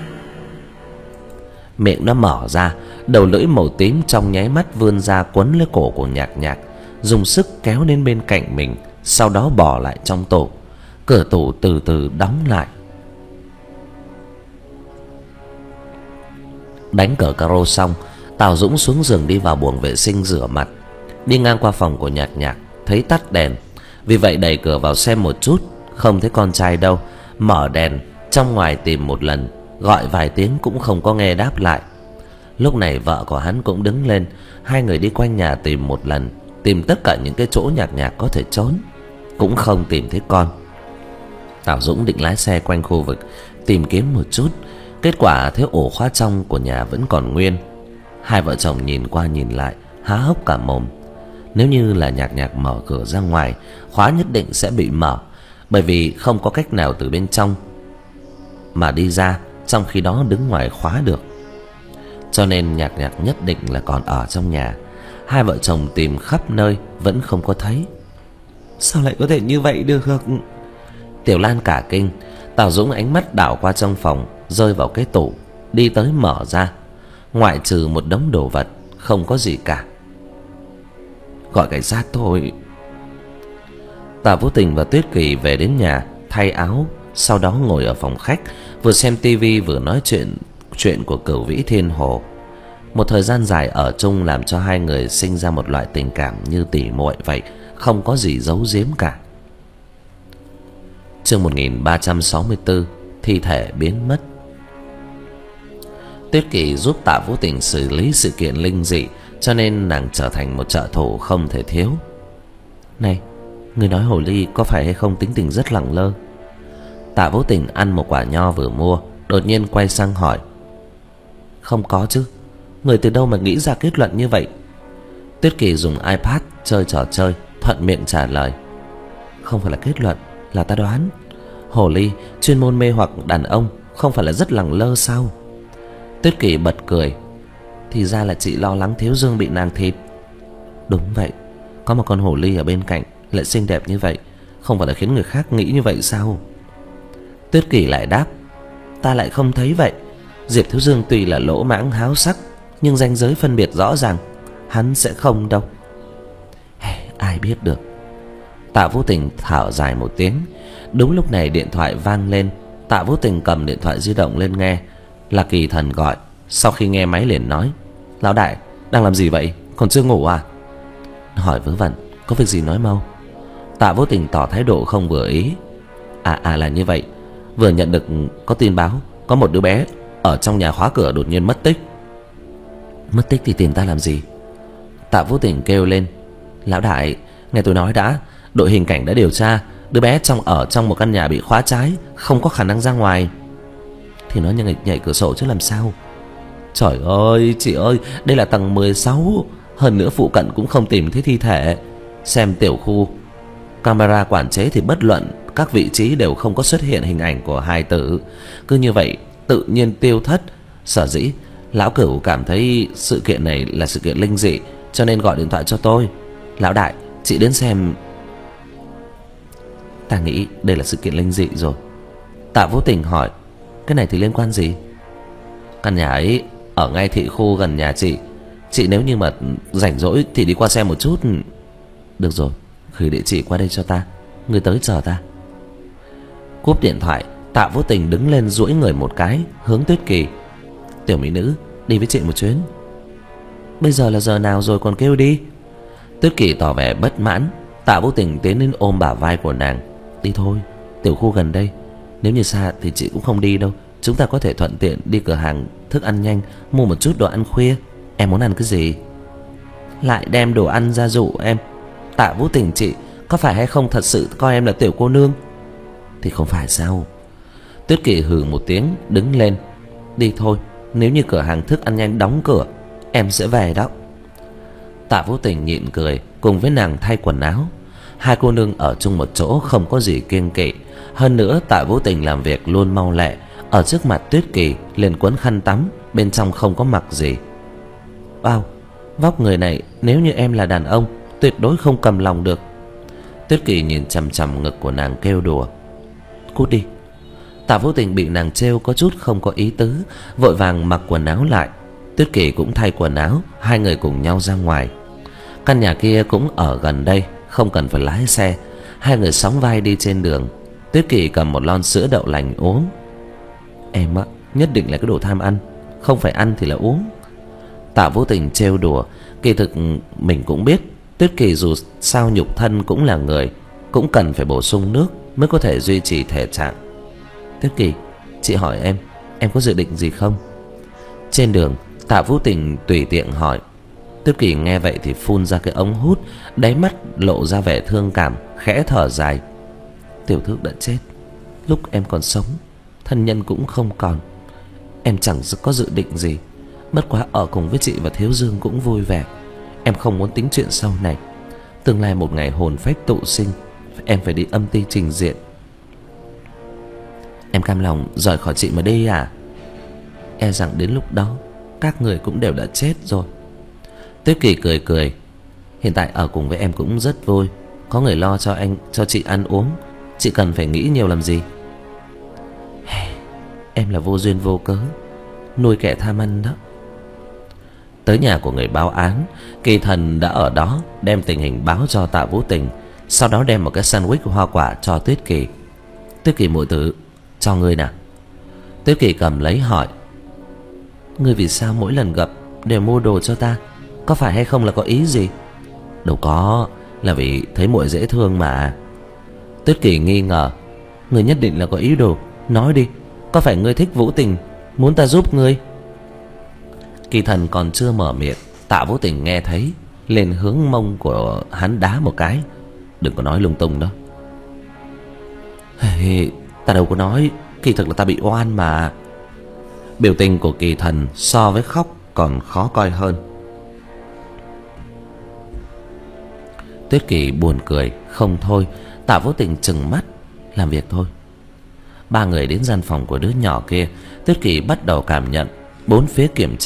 Miệng nó mở ra, đầu lưỡi màu tím trong nháy mắt vươn ra quấn lấy cổ của Nhạc Nhạc, dùng sức kéo đến bên cạnh mình, sau đó bỏ lại trong tủ. Cửa tủ từ từ đóng lại. Đánh cờ caro xong, Tào Dũng xuống giường đi vào buồng vệ sinh rửa mặt. Đi ngang qua phòng của Nhạc Nhạc, thấy tắt đèn, vì vậy đẩy cửa vào xem một chút, không thấy con trai đâu. Mở đèn trong ngoài tìm một lần, gọi vài tiếng cũng không có nghe đáp lại. Lúc này vợ của hắn cũng đứng lên, hai người đi quanh nhà tìm một lần, tìm tất cả những cái chỗ Nhạc Nhạc có thể trốn, cũng không tìm thấy con. Tào Dũng định lái xe quanh khu vực tìm kiếm một chút, kết quả thấy ổ khóa trong của nhà vẫn còn nguyên. Hai vợ chồng nhìn qua nhìn lại, há hốc cả mồm. Nếu như là Nhạc Nhạc mở cửa ra ngoài, khóa nhất định sẽ bị mở, bởi vì không có cách nào từ bên trong mà đi ra, trong khi đó đứng ngoài khóa được. Cho nên Nhạc Nhạc nhất định là còn ở trong nhà. Hai vợ chồng tìm khắp nơi vẫn không có thấy. Sao lại có thể như vậy được? Tiểu Lan cả kinh. Tào Dũng ánh mắt đảo qua trong phòng, rơi vào cái tủ, đi tới mở ra. Ngoại trừ một đống đồ vật, không có gì cả. Gọi cảnh sát thôi. Tạ Vũ Tình và Tuyết Kỳ về đến nhà, thay áo, sau đó ngồi ở phòng khách, vừa xem tivi vừa nói chuyện chuyện của Cửu Vĩ Thiên Hồ. Một thời gian dài ở chung làm cho hai người sinh ra một loại tình cảm như tỉ muội vậy, không có gì giấu giếm cả. Chương một nghìn ba trăm sáu mươi tư, thi thể biến mất. Tuyết Kỳ giúp Tạ Vũ Tình xử lý sự kiện linh dị, cho nên nàng trở thành một trợ thủ không thể thiếu. Này, người nói hồ ly có phải hay không tính tình rất lẳng lơ? Tạ Vũ Tình ăn một quả nho vừa mua, đột nhiên quay sang hỏi. Không có chứ, người từ đâu mà nghĩ ra kết luận như vậy? Tuyết Kỳ dùng iPad chơi trò chơi, thuận miệng trả lời. Không phải là kết luận, là ta đoán. Hồ ly chuyên môn mê hoặc đàn ông, không phải là rất lẳng lơ sao? Tuyết Kỳ bật cười. Thì ra là chị lo lắng Thiếu Dương bị nàng thịt. Đúng vậy, có một con hồ ly ở bên cạnh lại xinh đẹp như vậy, không phải là khiến người khác nghĩ như vậy sao? Tuyết Kỳ lại đáp: Ta lại không thấy vậy. Diệp Thiếu Dương tuy là lỗ mãng háo sắc, nhưng ranh giới phân biệt rõ ràng, hắn sẽ không đâu. Ai biết được. Tạ Vũ Tình thở dài một tiếng. Đúng lúc này điện thoại vang lên. Tạ Vũ Tình cầm điện thoại di động lên nghe. Là Kỳ Thần gọi. Sau khi nghe máy liền nói: Lão đại, đang làm gì vậy? Còn chưa ngủ à? Hỏi vớ vẩn: Có việc gì nói mau. Tạ Vũ Tình tỏ thái độ không vừa ý. À à là như vậy, vừa nhận được có tin báo có một đứa bé ở trong nhà khóa cửa đột nhiên mất tích. Mất tích thì tìm ta làm gì? Tạ Vũ Tình kêu lên: Lão đại, nghe tôi nói đã. Đội hình cảnh đã điều tra, đứa bé trong ở trong một căn nhà bị khóa trái, không có khả năng ra ngoài. Thì nó nhảy, nhảy cửa sổ chứ làm sao? Trời ơi, chị ơi, đây là tầng mười sáu. Hơn nữa phụ cận cũng không tìm thấy thi thể. Xem tiểu khu camera quản chế thì bất luận các vị trí đều không có xuất hiện hình ảnh của hài tử. Cứ như vậy tự nhiên tiêu thất. Sở dĩ lão Cửu cảm thấy sự kiện này là sự kiện linh dị, cho nên gọi điện thoại cho tôi. Lão đại, chị đến xem. Ta nghĩ đây là sự kiện linh dị rồi. Tạ Vũ Tình hỏi: Cái này thì liên quan gì? Căn nhà ấy ở ngay thị khu gần nhà chị. Chị nếu như mà rảnh rỗi thì đi qua xem một chút. Được rồi, gửi địa chỉ qua đây cho ta, người tới chờ ta. Cúp điện thoại, Tạ Vũ Tình đứng lên duỗi người một cái, hướng Tuyết Kỳ: Tiểu mỹ nữ, đi với chị một chuyến. Bây giờ là giờ nào rồi còn kêu đi? Tuyết Kỳ tỏ vẻ bất mãn. Tạ Vũ Tình tiến đến ôm bả vai của nàng: Đi thôi, tiểu khu gần đây. Nếu như xa thì chị cũng không đi đâu. Chúng ta có thể thuận tiện đi cửa hàng thức ăn nhanh, mua một chút đồ ăn khuya. Em muốn ăn cái gì? Lại đem đồ ăn ra dụ em. Tạ Vũ Tình chị có phải hay không thật sự coi em là tiểu cô nương? Thì không phải sao? Tuyết Kỳ hừ một tiếng, đứng lên: Đi thôi, nếu như cửa hàng thức ăn nhanh đóng cửa, em sẽ về đó. Tạ Vũ Tình nhịn cười, cùng với nàng thay quần áo. Hai cô nương ở chung một chỗ không có gì kiêng kỵ. Hơn nữa Tạ Vũ Tình làm việc luôn mau lẹ. Ở trước mặt Tuyết Kỳ liền quấn khăn tắm, bên trong không có mặc gì. Wow, vóc người này nếu như em là đàn ông tuyệt đối không cầm lòng được. Tuyết Kỳ nhìn chằm chằm ngực của nàng kêu đùa: Cút đi. Tạ Vũ Tình bị nàng trêu có chút không có ý tứ, vội vàng mặc quần áo lại. Tuyết Kỳ cũng thay quần áo, hai người cùng nhau ra ngoài. Căn nhà kia cũng ở gần đây, không cần phải lái xe. Hai người sóng vai đi trên đường. Tuyết Kỳ cầm một lon sữa đậu lành uống. Em á, nhất định là cái đồ tham ăn, không phải ăn thì là uống. Tạ Vũ Tình trêu đùa. Kỳ thực mình cũng biết Tuyết Kỳ dù sao nhục thân cũng là người, cũng cần phải bổ sung nước mới có thể duy trì thể trạng. Tuyết Kỳ, chị hỏi em, em có dự định gì không? Trên đường, Tạ Vũ Tình tùy tiện hỏi. Tuyết Kỳ nghe vậy thì phun ra cái ống hút, đáy mắt lộ ra vẻ thương cảm, khẽ thở dài. Tiểu Thước đã chết, lúc em còn sống, thân nhân cũng không còn. Em chẳng có dự định gì, bất quá ở cùng với chị và Thiếu Dương cũng vui vẻ. Em không muốn tính chuyện sau này. Tương lai một ngày hồn phách tụ sinh, em phải đi âm ty trình diện. Em cam lòng rời khỏi chị mà đi à? E rằng đến lúc đó các người cũng đều đã chết rồi. Tuyết Kỳ cười cười. Hiện tại ở cùng với em cũng rất vui, có người lo cho anh, cho chị ăn uống. Chị cần phải nghĩ nhiều làm gì. Em là vô duyên vô cớ, nuôi kẻ tham ăn đó. Tới nhà của người báo án, Kỳ Thần đã ở đó, đem tình hình báo cho Tạ Vũ Tình. Sau đó đem một cái sandwich hoa quả cho Tuyết Kỳ. Tuyết Kỳ muội tử, cho ngươi nào. Tuyết Kỳ cầm lấy hỏi: Ngươi vì sao mỗi lần gặp đều mua đồ cho ta? Có phải hay không là có ý gì? Đâu có, là vì thấy muội dễ thương mà. Tuyết Kỳ nghi ngờ: Ngươi nhất định là có ý đồ, nói đi, có phải ngươi thích Vũ Tình, muốn ta giúp ngươi? Kỳ Thần còn chưa mở miệng, Tạ Vũ Tình nghe thấy, liền hướng mông của hắn đá một cái. Đừng có nói lung tung đó. Hey, ta đâu có nói, kỳ thực là ta bị oan mà. Biểu tình của Kỳ Thần so với khóc còn khó coi hơn. Tuyết Kỳ buồn cười không thôi. Tạ Vũ Tình trừng mắt: Làm việc thôi. Ba người đến gian phòng của đứa nhỏ kia. Tuyết Kỳ bắt đầu cảm nhận bốn phía kiểm tra,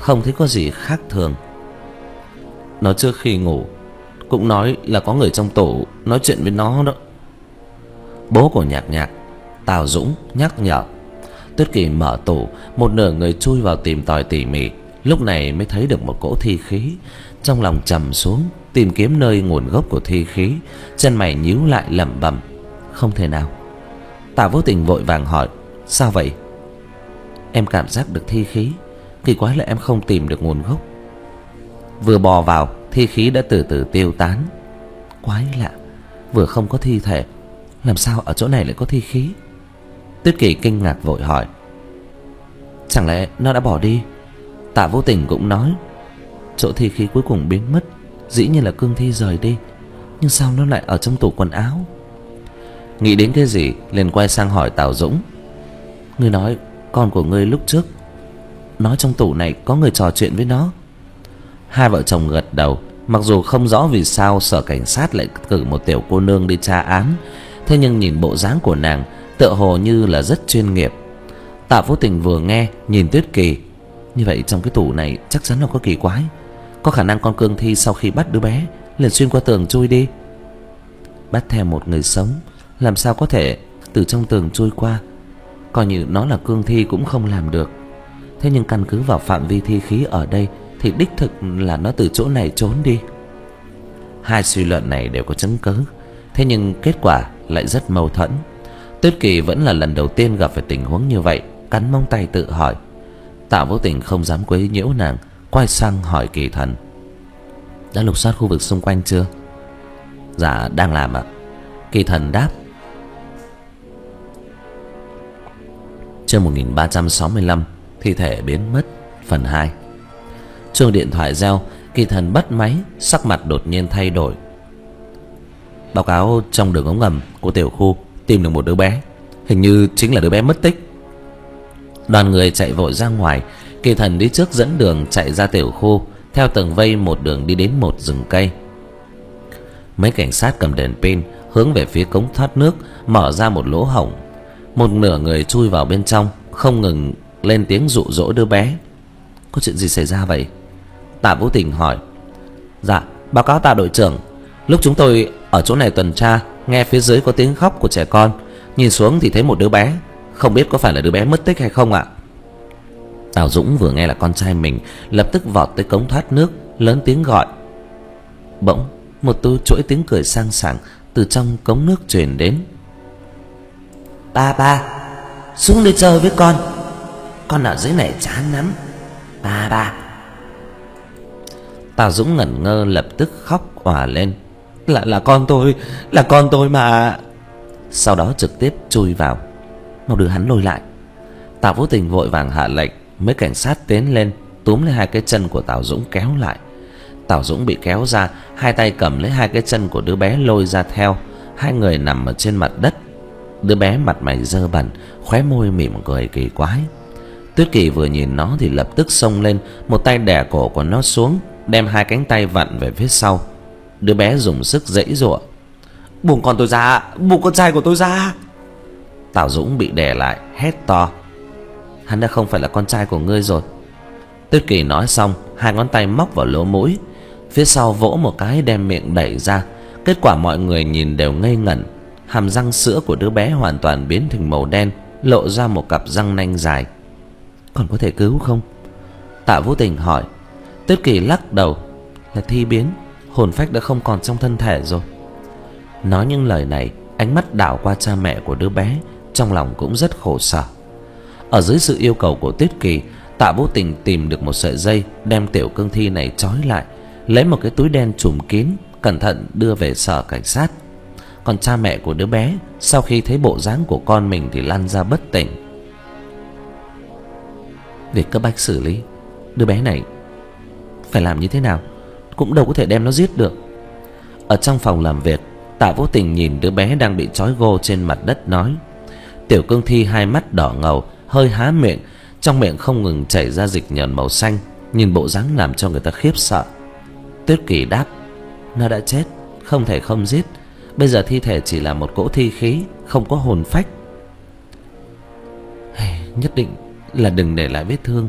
không thấy có gì khác thường. Nó trước khi ngủ cũng nói là có người trong tủ nói chuyện với nó đó. Bố của Nhạc Nhạc, Tào Dũng, nhắc nhở. Tuyết Kỳ mở tủ, một nửa người chui vào tìm tòi tỉ mỉ, lúc này mới thấy được một cỗ thi khí. Trong lòng trầm xuống, tìm kiếm nơi nguồn gốc của thi khí, chân mày nhíu lại lẩm bẩm: không thể nào. Tạ Vô Tình vội vàng hỏi: sao vậy? Em cảm giác được thi khí, kỳ quái là em không tìm được nguồn gốc. Vừa bò vào, thi khí đã từ từ tiêu tán. Quái lạ, vừa không có thi thể, làm sao ở chỗ này lại có thi khí? Tuyết Kỳ kinh ngạc vội hỏi: chẳng lẽ nó đã bỏ đi? Tạ Vô Tình cũng nói: chỗ thi khí cuối cùng biến mất, dĩ nhiên là cương thi rời đi, nhưng sao nó lại ở trong tủ quần áo? Nghĩ đến cái gì liền quay sang hỏi Tào Dũng: ngươi nói con của ngươi lúc trước nói trong tủ này có người trò chuyện với nó. Hai vợ chồng gật đầu. Mặc dù không rõ vì sao sở cảnh sát lại cử một tiểu cô nương đi tra án, thế nhưng nhìn bộ dáng của nàng tựa hồ như là rất chuyên nghiệp. Tạ Vô Tình vừa nghe nhìn Tuyết Kỳ: như vậy trong cái tủ này chắc chắn là có kỳ quái, có khả năng con cương thi sau khi bắt đứa bé liền xuyên qua tường chui đi. Bắt theo một người sống, làm sao có thể từ trong tường chui qua? Coi như nó là cương thi cũng không làm được. Thế nhưng căn cứ vào phạm vi thi khí ở đây thì đích thực là nó từ chỗ này trốn đi. Hai suy luận này đều có chứng cứ, thế nhưng kết quả lại rất mâu thuẫn. Tuyết Kỳ vẫn là lần đầu tiên gặp phải tình huống như vậy, cắn móng tay tự hỏi. Tạ Vô Tình không dám quấy nhiễu nàng, quay sang hỏi Kỳ Thần: đã lục soát khu vực xung quanh chưa? Dạ đang làm ạ. Kỳ Thần đáp. Chương một nghìn ba trăm sáu mươi lăm, thi thể biến mất, phần hai. Chuông điện thoại reo, Kỳ Thần bắt máy, sắc mặt đột nhiên thay đổi. Báo cáo trong đường ống ngầm của tiểu khu tìm được một đứa bé, hình như chính là đứa bé mất tích. Đoàn người chạy vội ra ngoài. Kỳ Thần đi trước dẫn đường chạy ra tiểu khu, theo tường vây một đường đi đến một rừng cây. Mấy cảnh sát cầm đèn pin hướng về phía cống thoát nước, mở ra một lỗ hổng. Một nửa người chui vào bên trong, không ngừng lên tiếng dụ dỗ đứa bé. Có chuyện gì xảy ra vậy? Tạ Vô Tình hỏi. Dạ, báo cáo Tạ đội trưởng, lúc chúng tôi ở chỗ này tuần tra, nghe phía dưới có tiếng khóc của trẻ con, nhìn xuống thì thấy một đứa bé, không biết có phải là đứa bé mất tích hay không ạ? Tào Dũng vừa nghe là con trai mình, lập tức vọt tới cống thoát nước, lớn tiếng gọi. Bỗng một tu chuỗi tiếng cười sang sảng từ trong cống nước truyền đến. Ba ba, xuống đi chơi với con, con ở dưới này chán lắm. Ba ba. Tào Dũng ngẩn ngơ, lập tức khóc òa lên. Là là con tôi, là con tôi mà. Sau đó trực tiếp chui vào. Mau đưa hắn lôi lại. Tạ Vô Tình vội vàng hạ lệnh. Mấy cảnh sát tiến lên, túm lấy hai cái chân của Tào Dũng kéo lại. Tào Dũng bị kéo ra, hai tay cầm lấy hai cái chân của đứa bé lôi ra theo. Hai người nằm ở trên mặt đất. Đứa bé mặt mày dơ bẩn, khóe môi mỉm cười kỳ quái. Tuyết Kỳ vừa nhìn nó thì lập tức xông lên, một tay đè cổ của nó xuống, đem hai cánh tay vặn về phía sau. Đứa bé dùng sức giãy giụa. Buông con tôi ra, buông con trai của tôi ra. Tào Dũng bị đè lại, hét to. Hắn đã không phải là con trai của ngươi rồi. Tuyết Kỳ nói xong, hai ngón tay móc vào lỗ mũi, phía sau vỗ một cái đem miệng đẩy ra. Kết quả mọi người nhìn đều ngây ngẩn. Hàm răng sữa của đứa bé hoàn toàn biến thành màu đen, lộ ra một cặp răng nanh dài. Còn có thể cứu không? Tạ Vô Tình hỏi. Tuyết Kỳ lắc đầu. Là thi biến, hồn phách đã không còn trong thân thể rồi. Nói những lời này, ánh mắt đảo qua cha mẹ của đứa bé, trong lòng cũng rất khổ sở. Ở dưới sự yêu cầu của Tuyết Kỳ, Tạ Vô Tình tìm được một sợi dây, đem tiểu cương thi này trói lại, lấy một cái túi đen trùm kín, cẩn thận đưa về sở cảnh sát. Còn cha mẹ của đứa bé, sau khi thấy bộ dáng của con mình thì lăn ra bất tỉnh. Việc cấp bách xử lý đứa bé này phải làm như thế nào, cũng đâu có thể đem nó giết được. Ở trong phòng làm việc, Tạ Vô Tình nhìn đứa bé đang bị trói gô trên mặt đất nói. Tiểu cương thi hai mắt đỏ ngầu, hơi há miệng, trong miệng không ngừng chảy ra dịch nhờn màu xanh, nhìn bộ dáng làm cho người ta khiếp sợ. Tuyết Kỳ đáp. Nó đã chết, không thể không giết. Bây giờ thi thể chỉ là một cỗ thi khí, không có hồn phách. Nhất định là đừng để lại vết thương,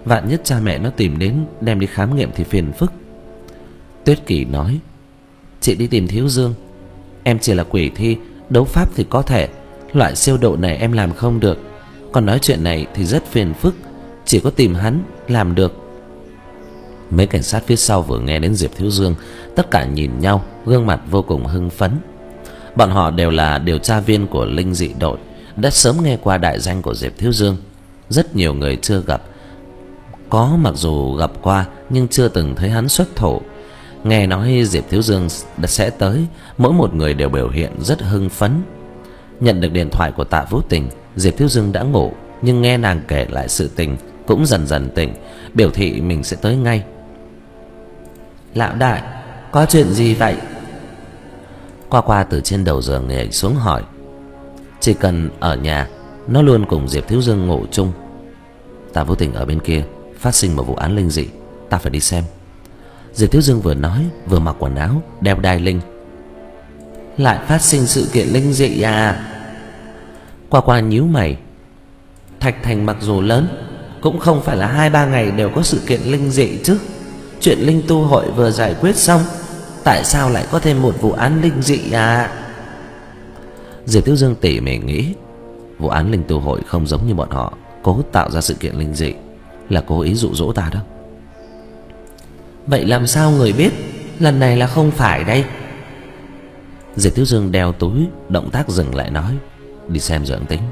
vạn nhất cha mẹ nó tìm đến đem đi khám nghiệm thì phiền phức. Tuyết Kỳ nói: Chị đi tìm Thiếu Dương. Em chỉ là quỷ thi, đấu pháp thì có thể, loại siêu độ này em làm không được. Còn nói chuyện này thì rất phiền phức, chỉ có tìm hắn làm được. Mấy cảnh sát phía sau vừa nghe đến Diệp Thiếu Dương, tất cả nhìn nhau, gương mặt vô cùng hưng phấn. Bọn họ đều là điều tra viên của linh dị đội, đã sớm nghe qua đại danh của Diệp Thiếu Dương. Rất nhiều người chưa gặp, có mặc dù gặp qua nhưng chưa từng thấy hắn xuất thủ. Nghe nói Diệp Thiếu Dương sẽ tới, mỗi một người đều biểu hiện rất hưng phấn. Nhận được điện thoại của Tạ Vũ Tình, Diệp Thiếu Dương đã ngủ, nhưng nghe nàng kể lại sự tình cũng dần dần tỉnh, biểu thị mình sẽ tới ngay. Lão đại, có chuyện gì vậy? Qua Qua từ trên đầu giường nhảy xuống hỏi. Chỉ cần ở nhà, nó luôn cùng Diệp Thiếu Dương ngủ chung. Tạ Vũ Tình ở bên kia phát sinh một vụ án linh dị, ta phải đi xem. Diệp Thiếu Dương vừa nói vừa mặc quần áo, đeo đai linh. Lại phát sinh sự kiện linh dị à? Qua Qua nhíu mày. Thạch Thành mặc dù lớn, cũng không phải là hai ba ngày đều có sự kiện linh dị chứ. Chuyện linh tu hội vừa giải quyết xong, tại sao lại có thêm một vụ án linh dị à? Diệp Thiếu Dương tỉ mỉ nghĩ, vụ án linh tu hội không giống như bọn họ cố tạo ra sự kiện linh dị, là cố ý dụ dỗ ta đó. Vậy làm sao người biết lần này là không phải đây? Diệp Thiếu Dương đeo túi, động tác dừng lại nói: Đi xem rồi tính.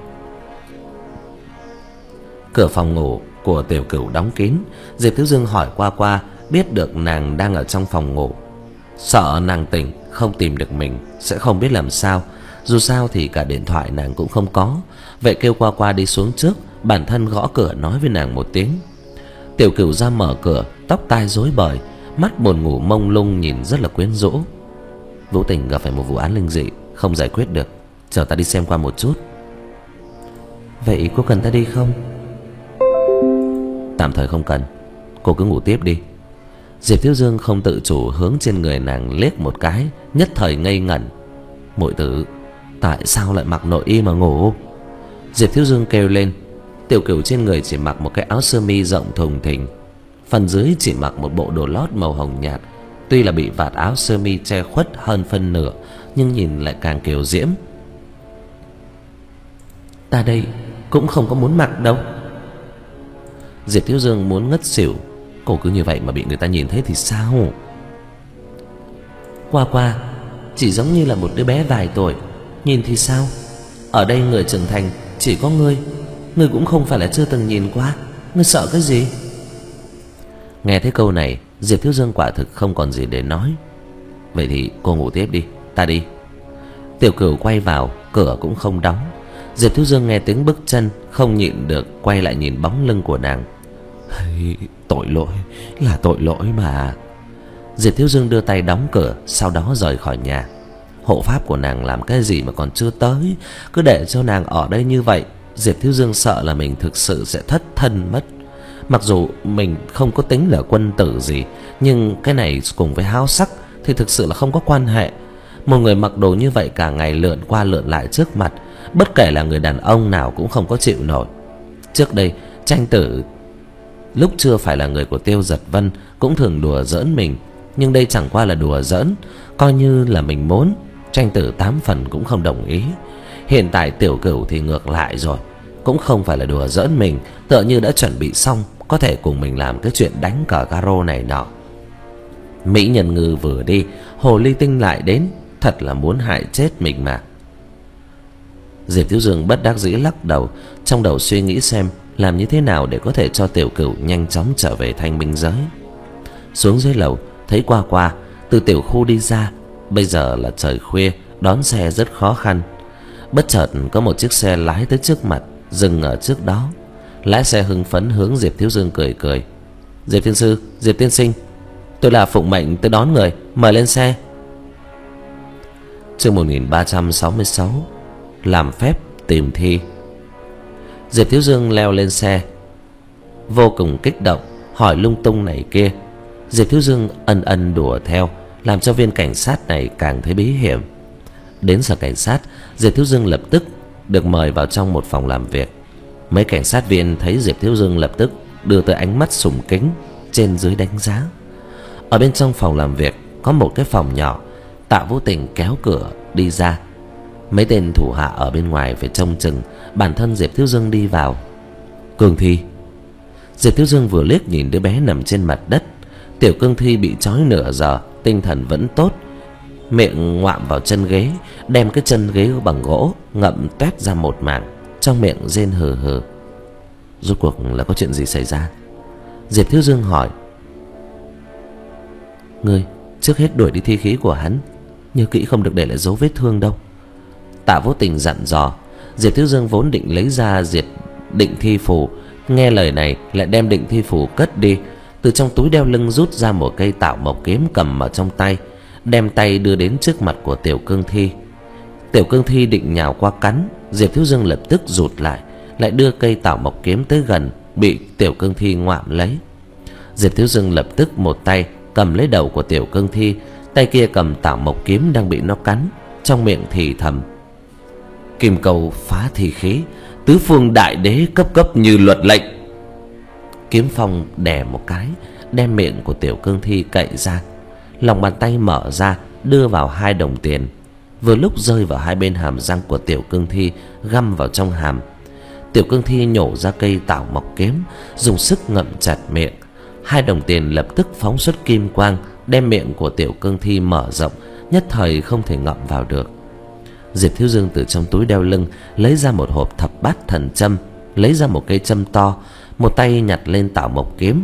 Cửa phòng ngủ của Tiểu Cửu đóng kín. Diệp Thiếu Dương hỏi Qua Qua, biết được nàng đang ở trong phòng ngủ. Sợ nàng tỉnh không tìm được mình sẽ không biết làm sao. Dù sao thì cả điện thoại nàng cũng không có. Vậy kêu Qua Qua đi xuống trước, bản thân gõ cửa nói với nàng một tiếng. Tiểu Cửu ra mở cửa, tóc tai rối bời, mắt buồn ngủ mông lung, nhìn rất là quyến rũ. Vũ Tình gặp phải một vụ án linh dị không giải quyết được, chờ ta đi xem qua một chút. Vậy cô cần ta đi không? Tạm thời không cần, cô cứ ngủ tiếp đi. Diệp Thiếu Dương không tự chủ hướng trên người nàng liếc một cái, nhất thời ngây ngẩn. Muội tử, tại sao lại mặc nội y mà ngủ? Diệp Thiếu Dương kêu lên. Tiểu Cửu trên người chỉ mặc một cái áo sơ mi rộng thùng thình, phần dưới chỉ mặc một bộ đồ lót màu hồng nhạt. Tuy là bị vạt áo sơ mi che khuất hơn phân nửa, nhưng nhìn lại càng kiều diễm. Ta đây cũng không có muốn mặc đâu. Diệp Thiếu Dương muốn ngất xỉu. Cô cứ như vậy mà bị người ta nhìn thấy thì sao? Qua Qua chỉ giống như là một đứa bé vài tuổi, nhìn thì sao? Ở đây người trưởng thành chỉ có ngươi, ngươi cũng không phải là chưa từng nhìn qua, ngươi sợ cái gì? Nghe thấy câu này, Diệp Thiếu Dương quả thực không còn gì để nói. Vậy thì cô ngủ tiếp đi, ta đi. Tiểu Cửu quay vào, cửa cũng không đóng. Diệp Thiếu Dương nghe tiếng bước chân, không nhịn được quay lại nhìn bóng lưng của nàng. Hey, tội lỗi, là tội lỗi mà. Diệp Thiếu Dương đưa tay đóng cửa, sau đó rời khỏi nhà. Hộ pháp của nàng làm cái gì mà còn chưa tới, cứ để cho nàng ở đây như vậy, Diệp Thiếu Dương sợ là mình thực sự sẽ thất thân mất. Mặc dù mình không có tính là quân tử gì, nhưng cái này cùng với háo sắc thì thực sự là không có quan hệ. Một người mặc đồ như vậy cả ngày lượn qua lượn lại trước mặt, bất kể là người đàn ông nào cũng không có chịu nổi. Trước đây Tranh Tử lúc chưa phải là người của Tiêu Giật Vân cũng thường đùa giỡn mình, nhưng đây chẳng qua là đùa giỡn. Coi như là mình muốn, Tranh Tử tám phần cũng không đồng ý. Hiện tại Tiểu Cửu thì ngược lại rồi, cũng không phải là đùa giỡn mình, tựa như đã chuẩn bị xong có thể cùng mình làm cái chuyện đánh cờ caro này nọ. Mỹ Nhân Ngư vừa đi, Hồ Ly Tinh lại đến, thật là muốn hại chết mình mà. Diệp Thiếu Dương bất đắc dĩ lắc đầu, trong đầu suy nghĩ xem làm như thế nào để có thể cho Tiểu Cửu nhanh chóng trở về thanh minh giới. Xuống dưới lầu, thấy Qua Qua từ tiểu khu đi ra. Bây giờ là trời khuya, đón xe rất khó khăn. Bất chợt có một chiếc xe lái tới trước mặt, dừng ở trước đó. Lái xe hưng phấn hướng Diệp Thiếu Dương cười cười. Diệp Thiên Sư, Diệp Tiên Sinh, tôi là phụng mệnh tới đón người, mời lên xe. Chương một nghìn ba trăm sáu mươi sáu, làm phép tìm thi. Diệp Thiếu Dương leo lên xe, vô cùng kích động, hỏi lung tung này kia. Diệp Thiếu Dương ân ân đùa theo, làm cho viên cảnh sát này càng thấy bí hiểm. Đến sở cảnh sát, Diệp Thiếu Dương lập tức được mời vào trong một phòng làm việc. Mấy cảnh sát viên thấy Diệp Thiếu Dương lập tức đưa tới ánh mắt sùng kính, trên dưới đánh giá. Ở bên trong phòng làm việc có một cái phòng nhỏ. Tạ Vũ Tình kéo cửa đi ra. Mấy tên thủ hạ ở bên ngoài phải trông chừng. Bản thân Diệp Thiếu Dương đi vào. Cương Thi. Diệp Thiếu Dương vừa liếc nhìn đứa bé nằm trên mặt đất. Tiểu Cương Thi bị trói nửa giờ, tinh thần vẫn tốt, miệng ngoạm vào chân ghế, đem cái chân ghế bằng gỗ ngậm toét ra một mảng, trong miệng rên hừ hừ. Rốt cuộc là có chuyện gì xảy ra? Diệp Thiếu Dương hỏi. Ngươi trước hết đuổi đi thi khí của hắn, nhớ kỹ không được để lại dấu vết thương đâu. Tạ Vũ Tình dặn dò. Diệp Thiếu Dương vốn định lấy ra diệt định thi phù, nghe lời này lại đem định thi phù cất đi. Từ trong túi đeo lưng rút ra một cây tạo mộc kiếm cầm ở trong tay, đem tay đưa đến trước mặt của Tiểu Cương Thi. Tiểu Cương Thi định nhào qua cắn, Diệp Thiếu Dương lập tức rụt lại, lại đưa cây tạo mộc kiếm tới gần, bị Tiểu Cương Thi ngoạm lấy. Diệp Thiếu Dương lập tức một tay cầm lấy đầu của Tiểu Cương Thi, tay kia cầm tạo mộc kiếm đang bị nó cắn, trong miệng thì thầm: Kim câu phá thi khí, tứ phương đại đế cấp cấp như luật lệnh. Kiếm phong đè một cái, đem miệng của Tiểu Cương Thi cậy ra. Lòng bàn tay mở ra, đưa vào hai đồng tiền, vừa lúc rơi vào hai bên hàm răng của Tiểu Cương Thi, găm vào trong hàm. Tiểu Cương Thi nhổ ra cây tạo mộc kiếm, dùng sức ngậm chặt miệng. Hai đồng tiền lập tức phóng xuất kim quang, đem miệng của Tiểu Cương Thi mở rộng, nhất thời không thể ngậm vào được. Diệp Thiếu Dương từ trong túi đeo lưng lấy ra một hộp thập bát thần châm, lấy ra một cây châm to, một tay nhặt lên tạo mộc kiếm,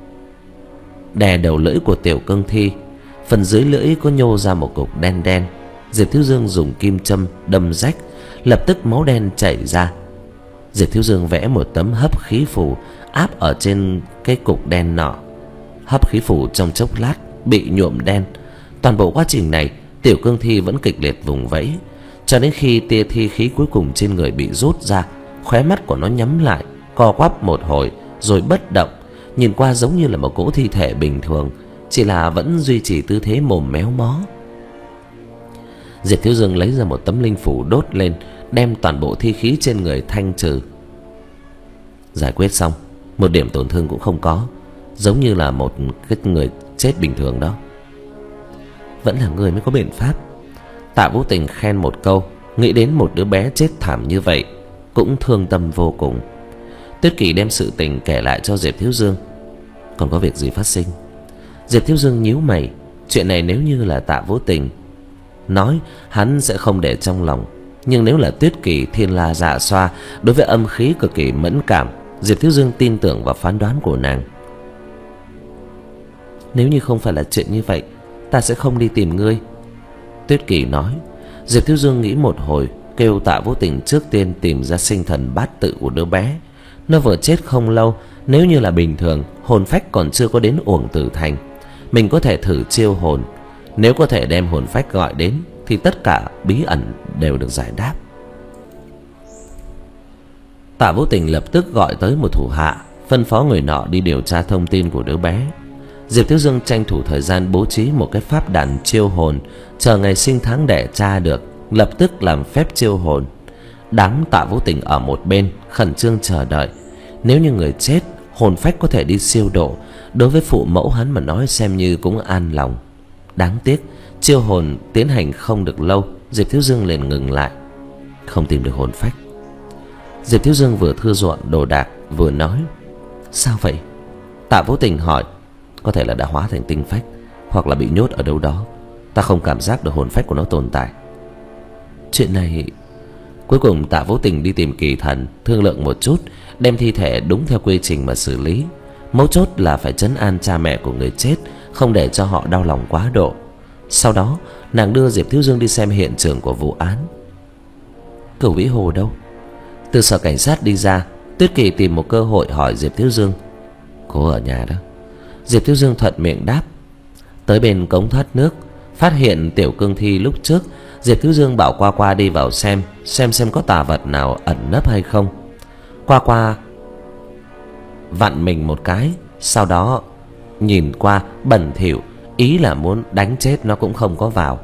đè đầu lưỡi của Tiểu Cương Thi. Phần dưới lưỡi có nhô ra một cục đen đen. Diệp Thiếu Dương dùng kim châm đâm rách, lập tức máu đen chảy ra. Diệp Thiếu Dương vẽ một tấm hấp khí phù áp ở trên cái cục đen nọ. Hấp khí phù trong chốc lát bị nhuộm đen. Toàn bộ quá trình này Tiểu Cương Thi vẫn kịch liệt vùng vẫy, cho đến khi tia thi khí cuối cùng trên người bị rút ra, khóe mắt của nó nhắm lại, co quắp một hồi rồi bất động, nhìn qua giống như là một cỗ thi thể bình thường, chỉ là vẫn duy trì tư thế mồm méo mó. Diệp Thiếu Dương lấy ra một tấm linh phủ đốt lên, đem toàn bộ thi khí trên người thanh trừ. Giải quyết xong, một điểm tổn thương cũng không có, giống như là một cái người chết bình thường đó. Vẫn là người mới có biện pháp. Tạ Vũ Tình khen một câu, nghĩ đến một đứa bé chết thảm như vậy, cũng thương tâm vô cùng. Tuyết Kỳ đem sự tình kể lại cho Diệp Thiếu Dương. Còn có việc gì phát sinh? Diệp Thiếu Dương nhíu mày. Chuyện này nếu như là Tạ Vũ Tình nói, hắn sẽ không để trong lòng. Nhưng nếu là Tuyết Kỳ thiên la dạ xoa, đối với âm khí cực kỳ mẫn cảm, Diệp Thiếu Dương tin tưởng vào phán đoán của nàng. Nếu như không phải là chuyện như vậy, ta sẽ không đi tìm ngươi, Tuyết Kỳ nói. Diệp Thiếu Dương nghĩ một hồi, kêu Tạ Vũ Tình trước tiên tìm ra sinh thần bát tự của đứa bé. Nó vừa chết không lâu, nếu như là bình thường, hồn phách còn chưa có đến Uổng Tử Thành, mình có thể thử chiêu hồn. Nếu có thể đem hồn phách gọi đến, thì tất cả bí ẩn đều được giải đáp. Tạ Vũ Tình lập tức gọi tới một thủ hạ, phân phó người nọ đi điều tra thông tin của đứa bé. Diệp Thiếu Dương tranh thủ thời gian bố trí một cái pháp đàn chiêu hồn, chờ ngày sinh tháng đẻ tra được, lập tức làm phép chiêu hồn. Đám Tạ Vũ Tình ở một bên khẩn trương chờ đợi. Nếu như người chết, hồn phách có thể đi siêu độ, đối với phụ mẫu hắn mà nói xem như cũng an lòng. Đáng tiếc chiêu hồn tiến hành không được lâu, Diệp Thiếu Dương liền ngừng lại. Không tìm được hồn phách. Diệp Thiếu Dương vừa thu dọn đồ đạc vừa nói. Sao vậy? Tạ Vũ Tình hỏi. Có thể là đã hóa thành tinh phách, hoặc là bị nhốt ở đâu đó, ta không cảm giác được hồn phách của nó tồn tại. Chuyện này... Cuối cùng Tạ Vũ Tình đi tìm Kỳ Thần, thương lượng một chút, đem thi thể đúng theo quy trình mà xử lý. Mấu chốt là phải trấn an cha mẹ của người chết, không để cho họ đau lòng quá độ. Sau đó nàng đưa Diệp Thiếu Dương đi xem hiện trường của vụ án. Cửu Vĩ Hồ đâu? Từ sở cảnh sát đi ra, Tuyết Kỳ tìm một cơ hội hỏi Diệp Thiếu Dương. Cô ở nhà đó. Diệp Thiếu Dương thuận miệng đáp. Tới bên cống thoát nước, phát hiện Tiểu Cương Thi lúc trước, Diệp Thiếu Dương bảo Qua Qua đi vào xem, xem xem có tà vật nào ẩn nấp hay không. Qua Qua vặn mình một cái, sau đó nhìn qua bẩn thỉu, ý là muốn đánh chết nó cũng không có vào.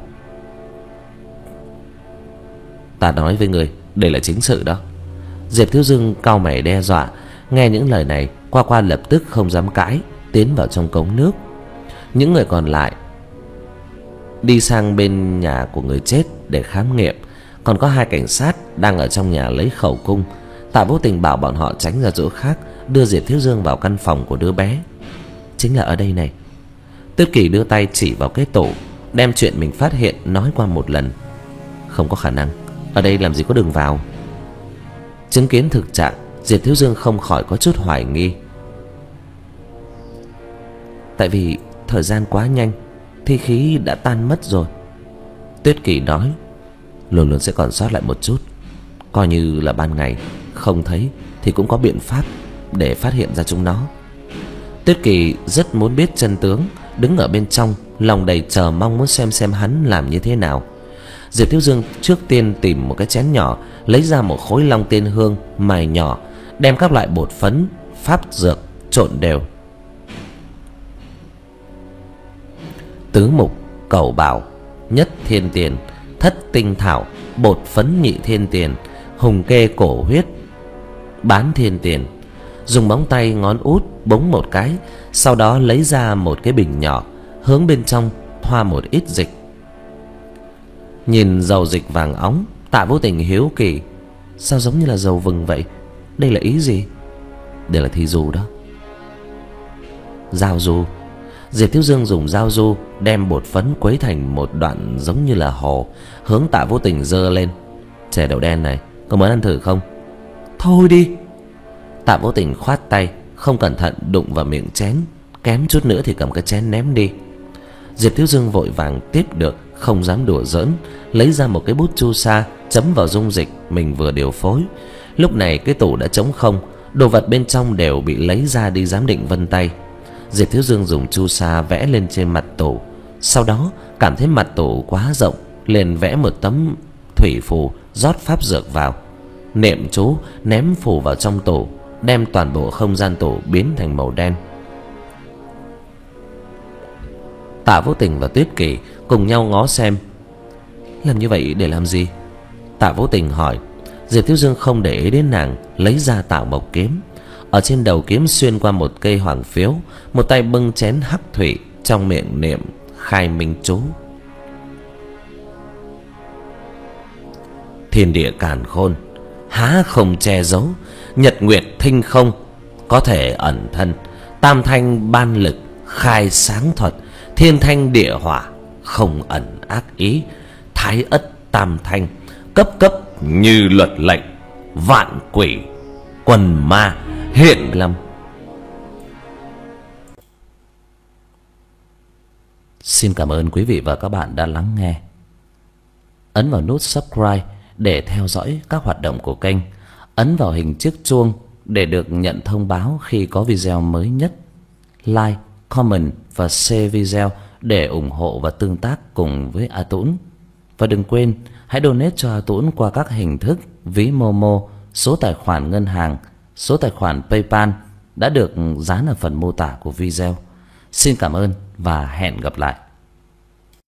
Ta nói với người, đây là chính sự đó. Diệp Thiếu Dương cau mày đe dọa. Nghe những lời này, Qua Qua lập tức không dám cãi, tiến vào trong cống nước. Những người còn lại đi sang bên nhà của người chết để khám nghiệm. Còn có hai cảnh sát đang ở trong nhà lấy khẩu cung. Tạ Vô Tình bảo bọn họ tránh ra chỗ khác, đưa Diệp Thiếu Dương vào căn phòng của đứa bé. Chính là ở đây này. Tuyết Kỳ đưa tay chỉ vào cái tủ, đem chuyện mình phát hiện nói qua một lần. Không có khả năng, ở đây làm gì có đường vào. Chứng kiến thực trạng, Diệp Thiếu Dương không khỏi có chút hoài nghi. Tại vì thời gian quá nhanh, thi khí đã tan mất rồi. Tuyết Kỳ nói, luôn luôn sẽ còn sót lại một chút. Coi như là ban ngày không thấy thì cũng có biện pháp để phát hiện ra chúng nó. Tuyết Kỳ rất muốn biết chân tướng, đứng ở bên trong, lòng đầy chờ mong muốn xem xem hắn làm như thế nào. Diệp Thiếu Dương trước tiên tìm một cái chén nhỏ, lấy ra một khối long tiên hương mài nhỏ, đem các loại bột phấn, pháp dược trộn đều. Tứ mục, cẩu bảo, nhất thiên tiền, thất tinh thảo, bột phấn nhị thiên tiền, hùng kê cổ huyết, bán thiên tiền. Dùng móng tay ngón út búng một cái, sau đó lấy ra một cái bình nhỏ, hướng bên trong thoa một ít dịch. Nhìn dầu dịch vàng óng, Tạ Vô Tình hiếu kỳ, sao giống như là dầu vừng vậy? Đây là ý gì? Đây là thi du đó. Giao du. Diệp Thiếu Dương dùng giao du đem bột phấn quấy thành một đoạn giống như là hồ, hướng Tạ Vô Tình giơ lên. Chè đậu đen này, có muốn ăn thử không? Thôi đi. Tạ Vô Tình khoát tay, không cẩn thận đụng vào miệng chén, kém chút nữa thì cầm cái chén ném đi. Diệp Thiếu Dương vội vàng tiếp được, không dám đùa giỡn, lấy ra một cái bút chu sa, chấm vào dung dịch mình vừa điều phối. Lúc này cái tủ đã trống không, đồ vật bên trong đều bị lấy ra đi giám định vân tay. Diệp Thiếu Dương dùng chu sa vẽ lên trên mặt tủ, sau đó cảm thấy mặt tủ quá rộng, liền vẽ một tấm thủy phù, rót pháp dược vào, niệm chú, ném phù vào trong tủ, đem toàn bộ không gian tủ biến thành màu đen. Tạ Vô Tình và Tuyết Kỳ cùng nhau ngó xem. Làm như vậy để làm gì? Tạ Vô Tình hỏi. Diệp Thiếu Dương không để ý đến nàng, lấy ra Tạo Mộc kiếm. Ở trên đầu kiếm xuyên qua một cây hoàng phiếu, một tay bưng chén hắc thủy, trong miệng niệm khai minh chú. Thiên địa càn khôn, há không che giấu, nhật nguyệt thinh không, có thể ẩn thân. Tam thanh ban lực, khai sáng thuật, thiên thanh địa hỏa, không ẩn ác ý. Thái ất tam thanh, cấp cấp như luật lệnh, vạn quỷ quần ma hiện lâm. Xin cảm ơn quý vị và các bạn đã lắng nghe. Ấn vào nút subscribe để theo dõi các hoạt động của kênh. Ấn vào hình chiếc chuông để được nhận thông báo khi có video mới nhất. Like, comment và share video để ủng hộ và tương tác cùng với A Tũng. Và đừng quên hãy donate cho A Tũng qua các hình thức ví Momo, số tài khoản ngân hàng, số tài khoản PayPal đã được dán ở phần mô tả của video. Xin cảm ơn và hẹn gặp lại.